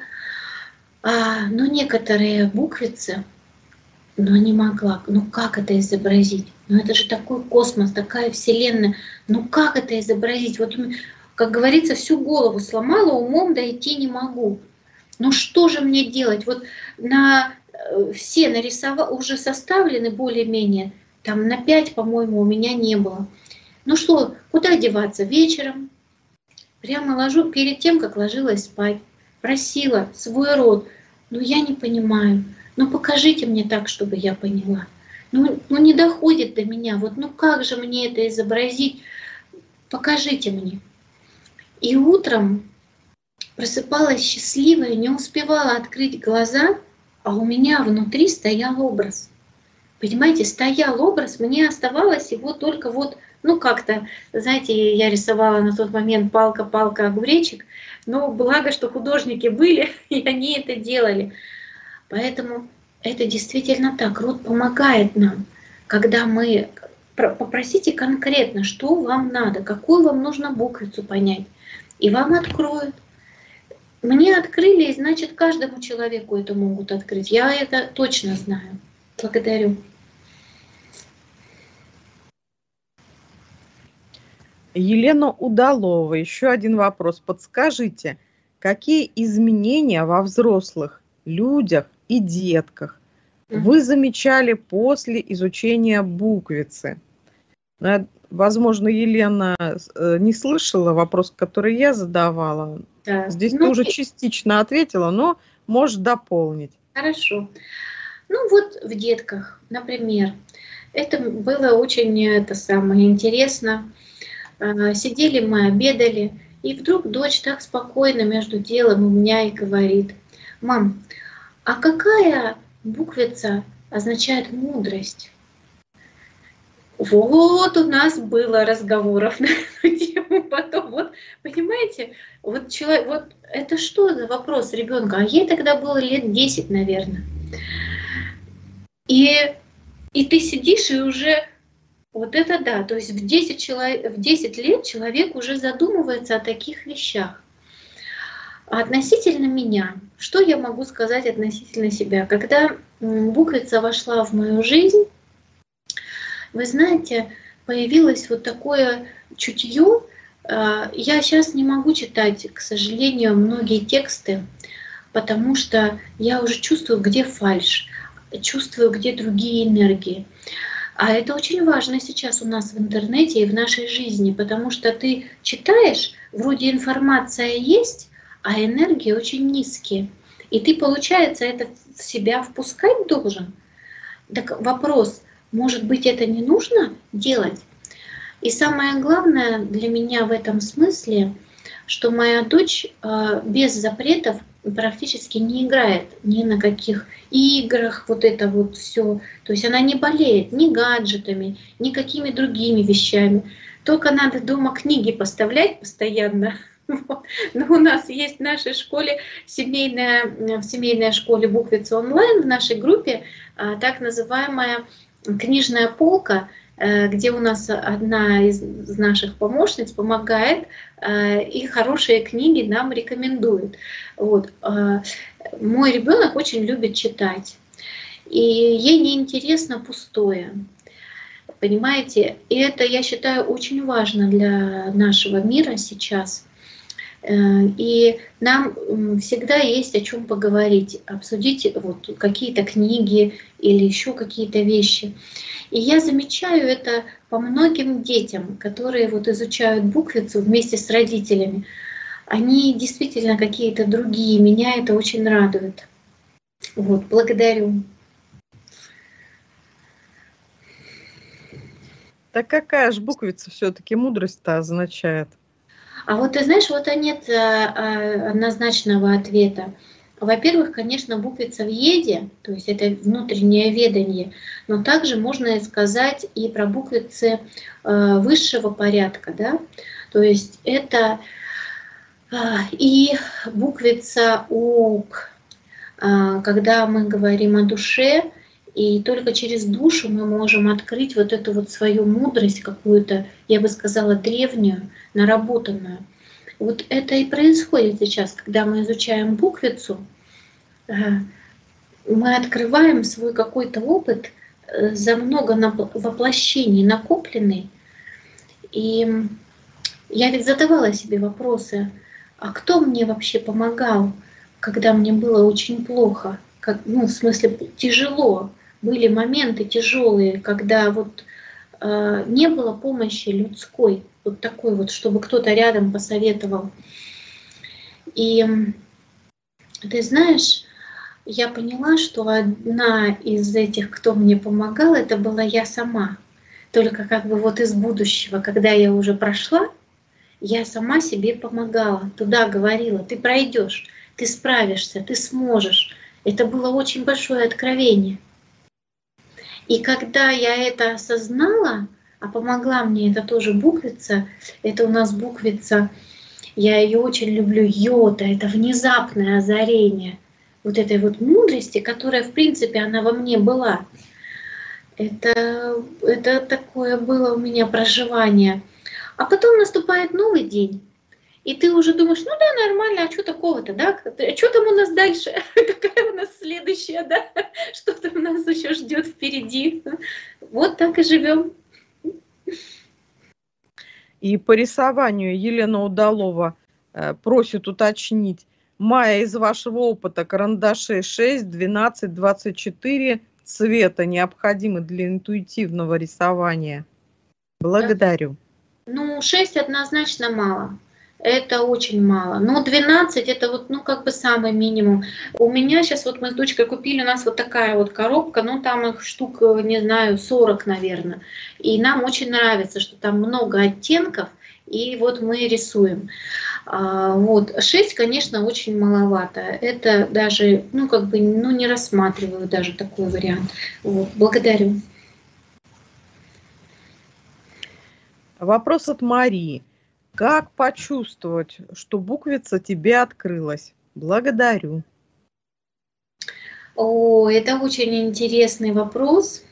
Speaker 3: А, но некоторые буквицы, но не могла. Ну как это изобразить? Ну это же такой космос, такая вселенная. Ну как это изобразить? Вот, как говорится, всю голову сломала, умом дойти не могу. Ну что же мне делать? Вот на все нарисовали, уже составлены более-менее, там на пять, по-моему, у меня не было. Ну что, куда деваться? Вечером прямо ложу, перед тем, как ложилась спать, просила свой род. Ну я не понимаю, ну покажите мне так, чтобы я поняла. Ну, ну не доходит до меня, вот ну как же мне это изобразить? Покажите мне. И утром просыпалась счастливая, не успевала открыть глаза, а у меня внутри стоял образ. Понимаете, стоял образ, мне оставалось его только вот, ну как-то, знаете, я рисовала на тот момент палка-палка огуречек, но благо, что художники были, и они это делали. Поэтому это действительно так, род помогает нам, когда мы... Попросите конкретно, что вам надо, какую вам нужно буквицу понять, и вам откроют. мне открыли, и значит, каждому человеку это могут открыть. Я это точно знаю. Благодарю.
Speaker 2: Елена Удалова, еще один вопрос. Подскажите, какие изменения во взрослых людях и детках вы замечали после изучения буквицы? Возможно, Елена не слышала вопрос, который я задавала. Да. Здесь ну, ты уже частично ответила, но можешь дополнить.
Speaker 3: Хорошо. Ну вот в детках, например, это было очень это самое интересно. Сидели мы, обедали, и вдруг дочь так спокойно между делом у меня и говорит: мам, а какая буквица означает мудрость? Вот у нас было разговоров на эту тему потом. Вот, понимаете, вот, человек, вот это что за вопрос ребенка? А ей тогда было лет десять, наверное. И, и ты сидишь и уже... Вот это да, то есть в десять, человек, в десять лет человек уже задумывается о таких вещах. А относительно меня, что я могу сказать относительно себя? Когда буквица вошла в мою жизнь, вы знаете, появилось вот такое чутье. Я сейчас не могу читать, к сожалению, многие тексты, потому что я уже чувствую, где фальшь, чувствую, где другие энергии. А это очень важно сейчас у нас в интернете и в нашей жизни, потому что ты читаешь, вроде информация есть, а энергии очень низкие. И ты, получается, это в себя впускать должен. Так вопрос, может быть, это не нужно делать? И самое главное для меня в этом смысле, что моя дочь без запретов практически не играет ни на каких играх, вот это вот все. То есть она не болеет ни гаджетами, ни какими другими вещами. Только надо дома книги поставлять постоянно. Вот. Но у нас есть в нашей школе, семейная, в семейной школе буквицы онлайн, в нашей группе так называемая книжная полка, где у нас одна из наших помощниц помогает и хорошие книги нам рекомендует. Вот. Мой ребенок очень любит читать, и ей неинтересно пустое. Понимаете, и это, я считаю, очень важно для нашего мира сейчас. И нам всегда есть о чем поговорить, обсудить вот какие-то книги или еще какие-то вещи. И я замечаю это по многим детям, которые вот изучают буквицу вместе с родителями. Они действительно какие-то другие, меня это очень радует. Вот, благодарю.
Speaker 2: Так какая же буквица все-таки мудрость-то означает?
Speaker 3: А вот ты знаешь, вот нет однозначного ответа. Во-первых, конечно, буквица в Йеде, то есть это внутреннее ведание, но также можно сказать и про буквицы высшего порядка, да? То есть это и буквица УК, когда мы говорим о душе, и только через душу мы можем открыть вот эту вот свою мудрость какую-то, я бы сказала, древнюю, наработанную. Вот это и происходит сейчас, когда мы изучаем буквицу, мы открываем свой какой-то опыт за много воплощений накопленный. И я ведь задавала себе вопросы, а кто мне вообще помогал, когда мне было очень плохо, как, ну, в смысле тяжело. Были моменты тяжелые, когда вот э, не было помощи людской, вот такой вот, чтобы кто-то рядом посоветовал. И ты знаешь, я поняла, что одна из этих, кто мне помогал, это была я сама. Только как бы вот из будущего, когда я уже прошла, я сама себе помогала, туда говорила, ты пройдешь, ты справишься, ты сможешь. Это было очень большое откровение. И когда я это осознала, а помогла мне это тоже буквица, это у нас буквица, я ее очень люблю, йода, это внезапное озарение вот этой вот мудрости, которая, в принципе, она во мне была. Это, это такое было у меня проживание. А потом наступает новый день, И ты уже думаешь, ну да, нормально, а что такого-то, да? А что там у нас дальше? Какая у нас следующая, да? Что там нас еще ждет впереди? Вот так и живем.
Speaker 2: И по рисованию Елена Удалова э, просит уточнить. Майя, из вашего опыта карандашей шесть, двенадцать, двадцать четыре цвета необходимы для интуитивного рисования? Благодарю.
Speaker 3: Ну, шесть однозначно мало. Это очень мало. Но двенадцать это вот, ну, как бы самый минимум. У меня сейчас, вот мы с дочкой купили, у нас вот такая вот коробка, ну, там их штук, не знаю, сорок, наверное. И нам очень нравится, что там много оттенков, и вот мы рисуем. А, вот. шесть, конечно, очень маловато. Это даже, ну, как бы, ну, не рассматриваю даже такой вариант. Вот. Благодарю.
Speaker 2: Вопрос от Марии. Как почувствовать, что буквица тебе открылась? Благодарю.
Speaker 3: О, это очень интересный вопрос.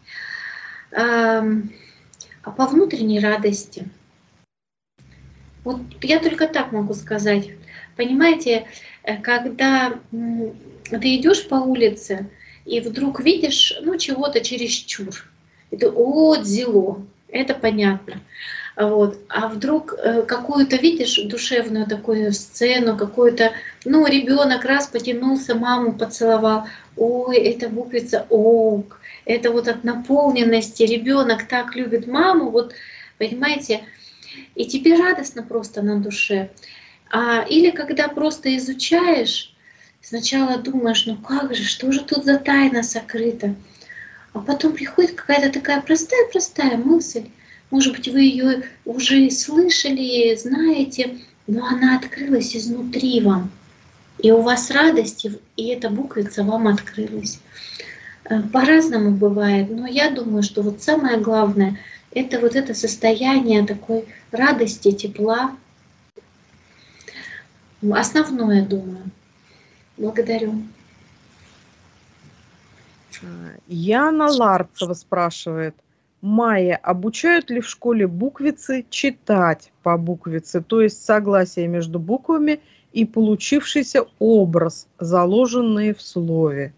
Speaker 3: А по внутренней радости. Вот я только так могу сказать. Понимаете, когда ты идешь по улице и вдруг видишь, ну, чего-то чересчур, и ты, о, дзело, это понятно. Вот. А вдруг какую-то видишь душевную такую сцену, какую-то, ну, ребенок раз потянулся, маму поцеловал, ой, это буквица ок, это вот от наполненности, ребенок так любит маму, вот, понимаете, и тебе радостно просто на душе. А, или когда просто изучаешь, сначала думаешь, ну как же, что же тут за тайна сокрыта, а потом приходит какая-то такая простая-простая мысль, может быть, вы ее уже слышали, знаете, но она открылась изнутри вам. И у вас радость, и эта буквица вам открылась. По-разному бывает, но я думаю, что вот самое главное – это вот это состояние такой радости, тепла. Основное, думаю. Благодарю.
Speaker 2: Яна Ларцева спрашивает. Майя, обучают ли в школе буквицы читать по буквице, то есть согласие между буквами и получившийся образ, заложенный в слове?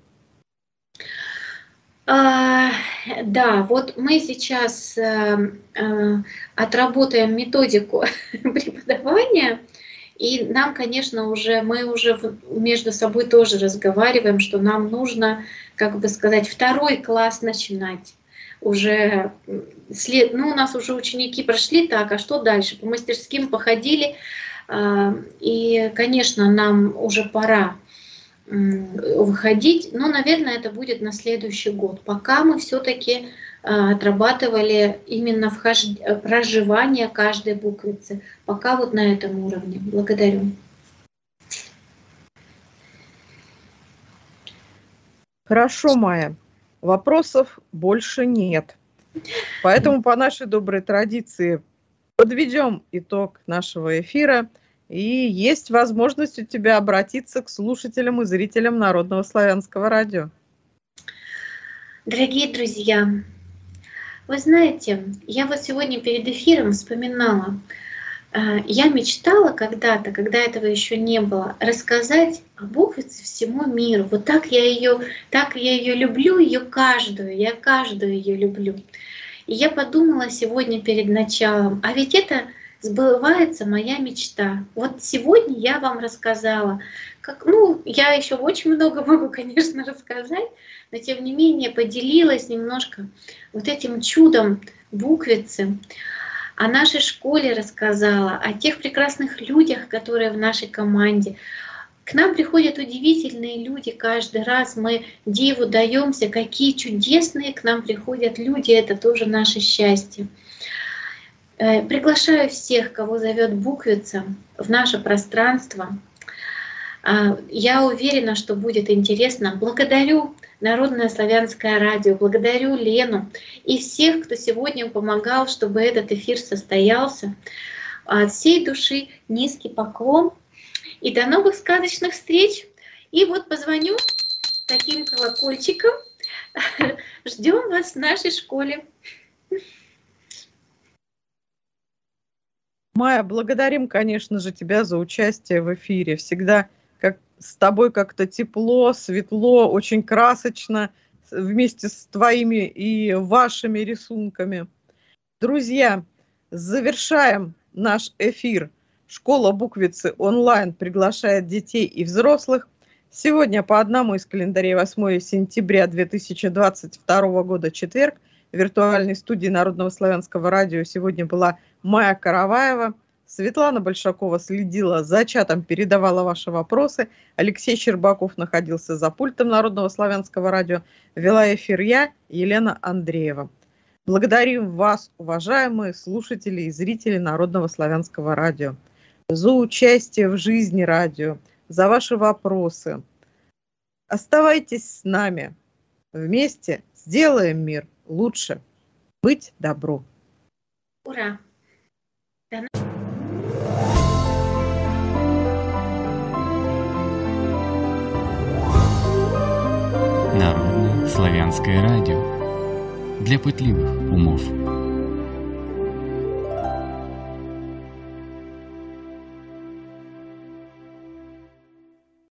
Speaker 3: А, да, вот мы сейчас а, а, отработаем методику преподавания, и нам, конечно, уже мы уже между собой тоже разговариваем, что нам нужно, как бы сказать, второй класс начинать. Уже след, ну, у нас уже ученики прошли так, а что дальше? По мастерским походили, а, и, конечно, нам уже пора выходить, но, наверное, это будет на следующий год. Пока мы все-таки отрабатывали именно вхож... проживание каждой буквицы. Пока вот на этом уровне. Благодарю.
Speaker 2: Хорошо, Майя. Вопросов больше нет. Поэтому по нашей доброй традиции подведем итог нашего эфира. И есть возможность у тебя обратиться к слушателям и зрителям Народного славянского радио.
Speaker 3: Дорогие друзья, вы знаете, я вот сегодня перед эфиром вспоминала, я мечтала когда-то, когда этого еще не было, рассказать о буквице всему миру. Вот так я ее, так я ее люблю, ее каждую, я каждую ее люблю. И я подумала сегодня перед началом, а ведь это сбывается моя мечта. Вот сегодня я вам рассказала, как, ну, я еще очень много могу, конечно, рассказать, но тем не менее поделилась немножко вот этим чудом буквицы, о нашей школе рассказала, о тех прекрасных людях, которые в нашей команде. К нам приходят удивительные люди каждый раз, мы диву даемся, какие чудесные к нам приходят люди, это тоже наше счастье. Приглашаю всех, кого зовет буквица, в наше пространство. Я уверена, что будет интересно. Благодарю Народное славянское радио, благодарю Лену и всех, кто сегодня помогал, чтобы этот эфир состоялся. От всей души низкий поклон и до новых сказочных встреч. И вот позвоню таким колокольчиком. Ждем вас в нашей школе.
Speaker 2: Майя, благодарим, конечно же, тебя за участие в эфире. Всегда как, с тобой как-то тепло, светло, очень красочно, вместе с твоими и вашими рисунками. Друзья, завершаем наш эфир. Школа буквицы онлайн приглашает детей и взрослых. Сегодня по одному из календарей восьмое сентября две тысячи двадцать второго года, четверг. В виртуальной студии Народного славянского радио сегодня была Майя Караваева. Светлана Большакова следила за чатом, передавала ваши вопросы. Алексей Щербаков находился за пультом Народного славянского радио. Вела эфир я, Елена Андреева. Благодарим вас, уважаемые слушатели и зрители Народного славянского радио, за участие в жизни радио, за ваши вопросы. Оставайтесь с нами. Вместе сделаем мир лучше. Быть добру.
Speaker 3: Ура!
Speaker 1: Народное славянское радио. Для пытливых умов.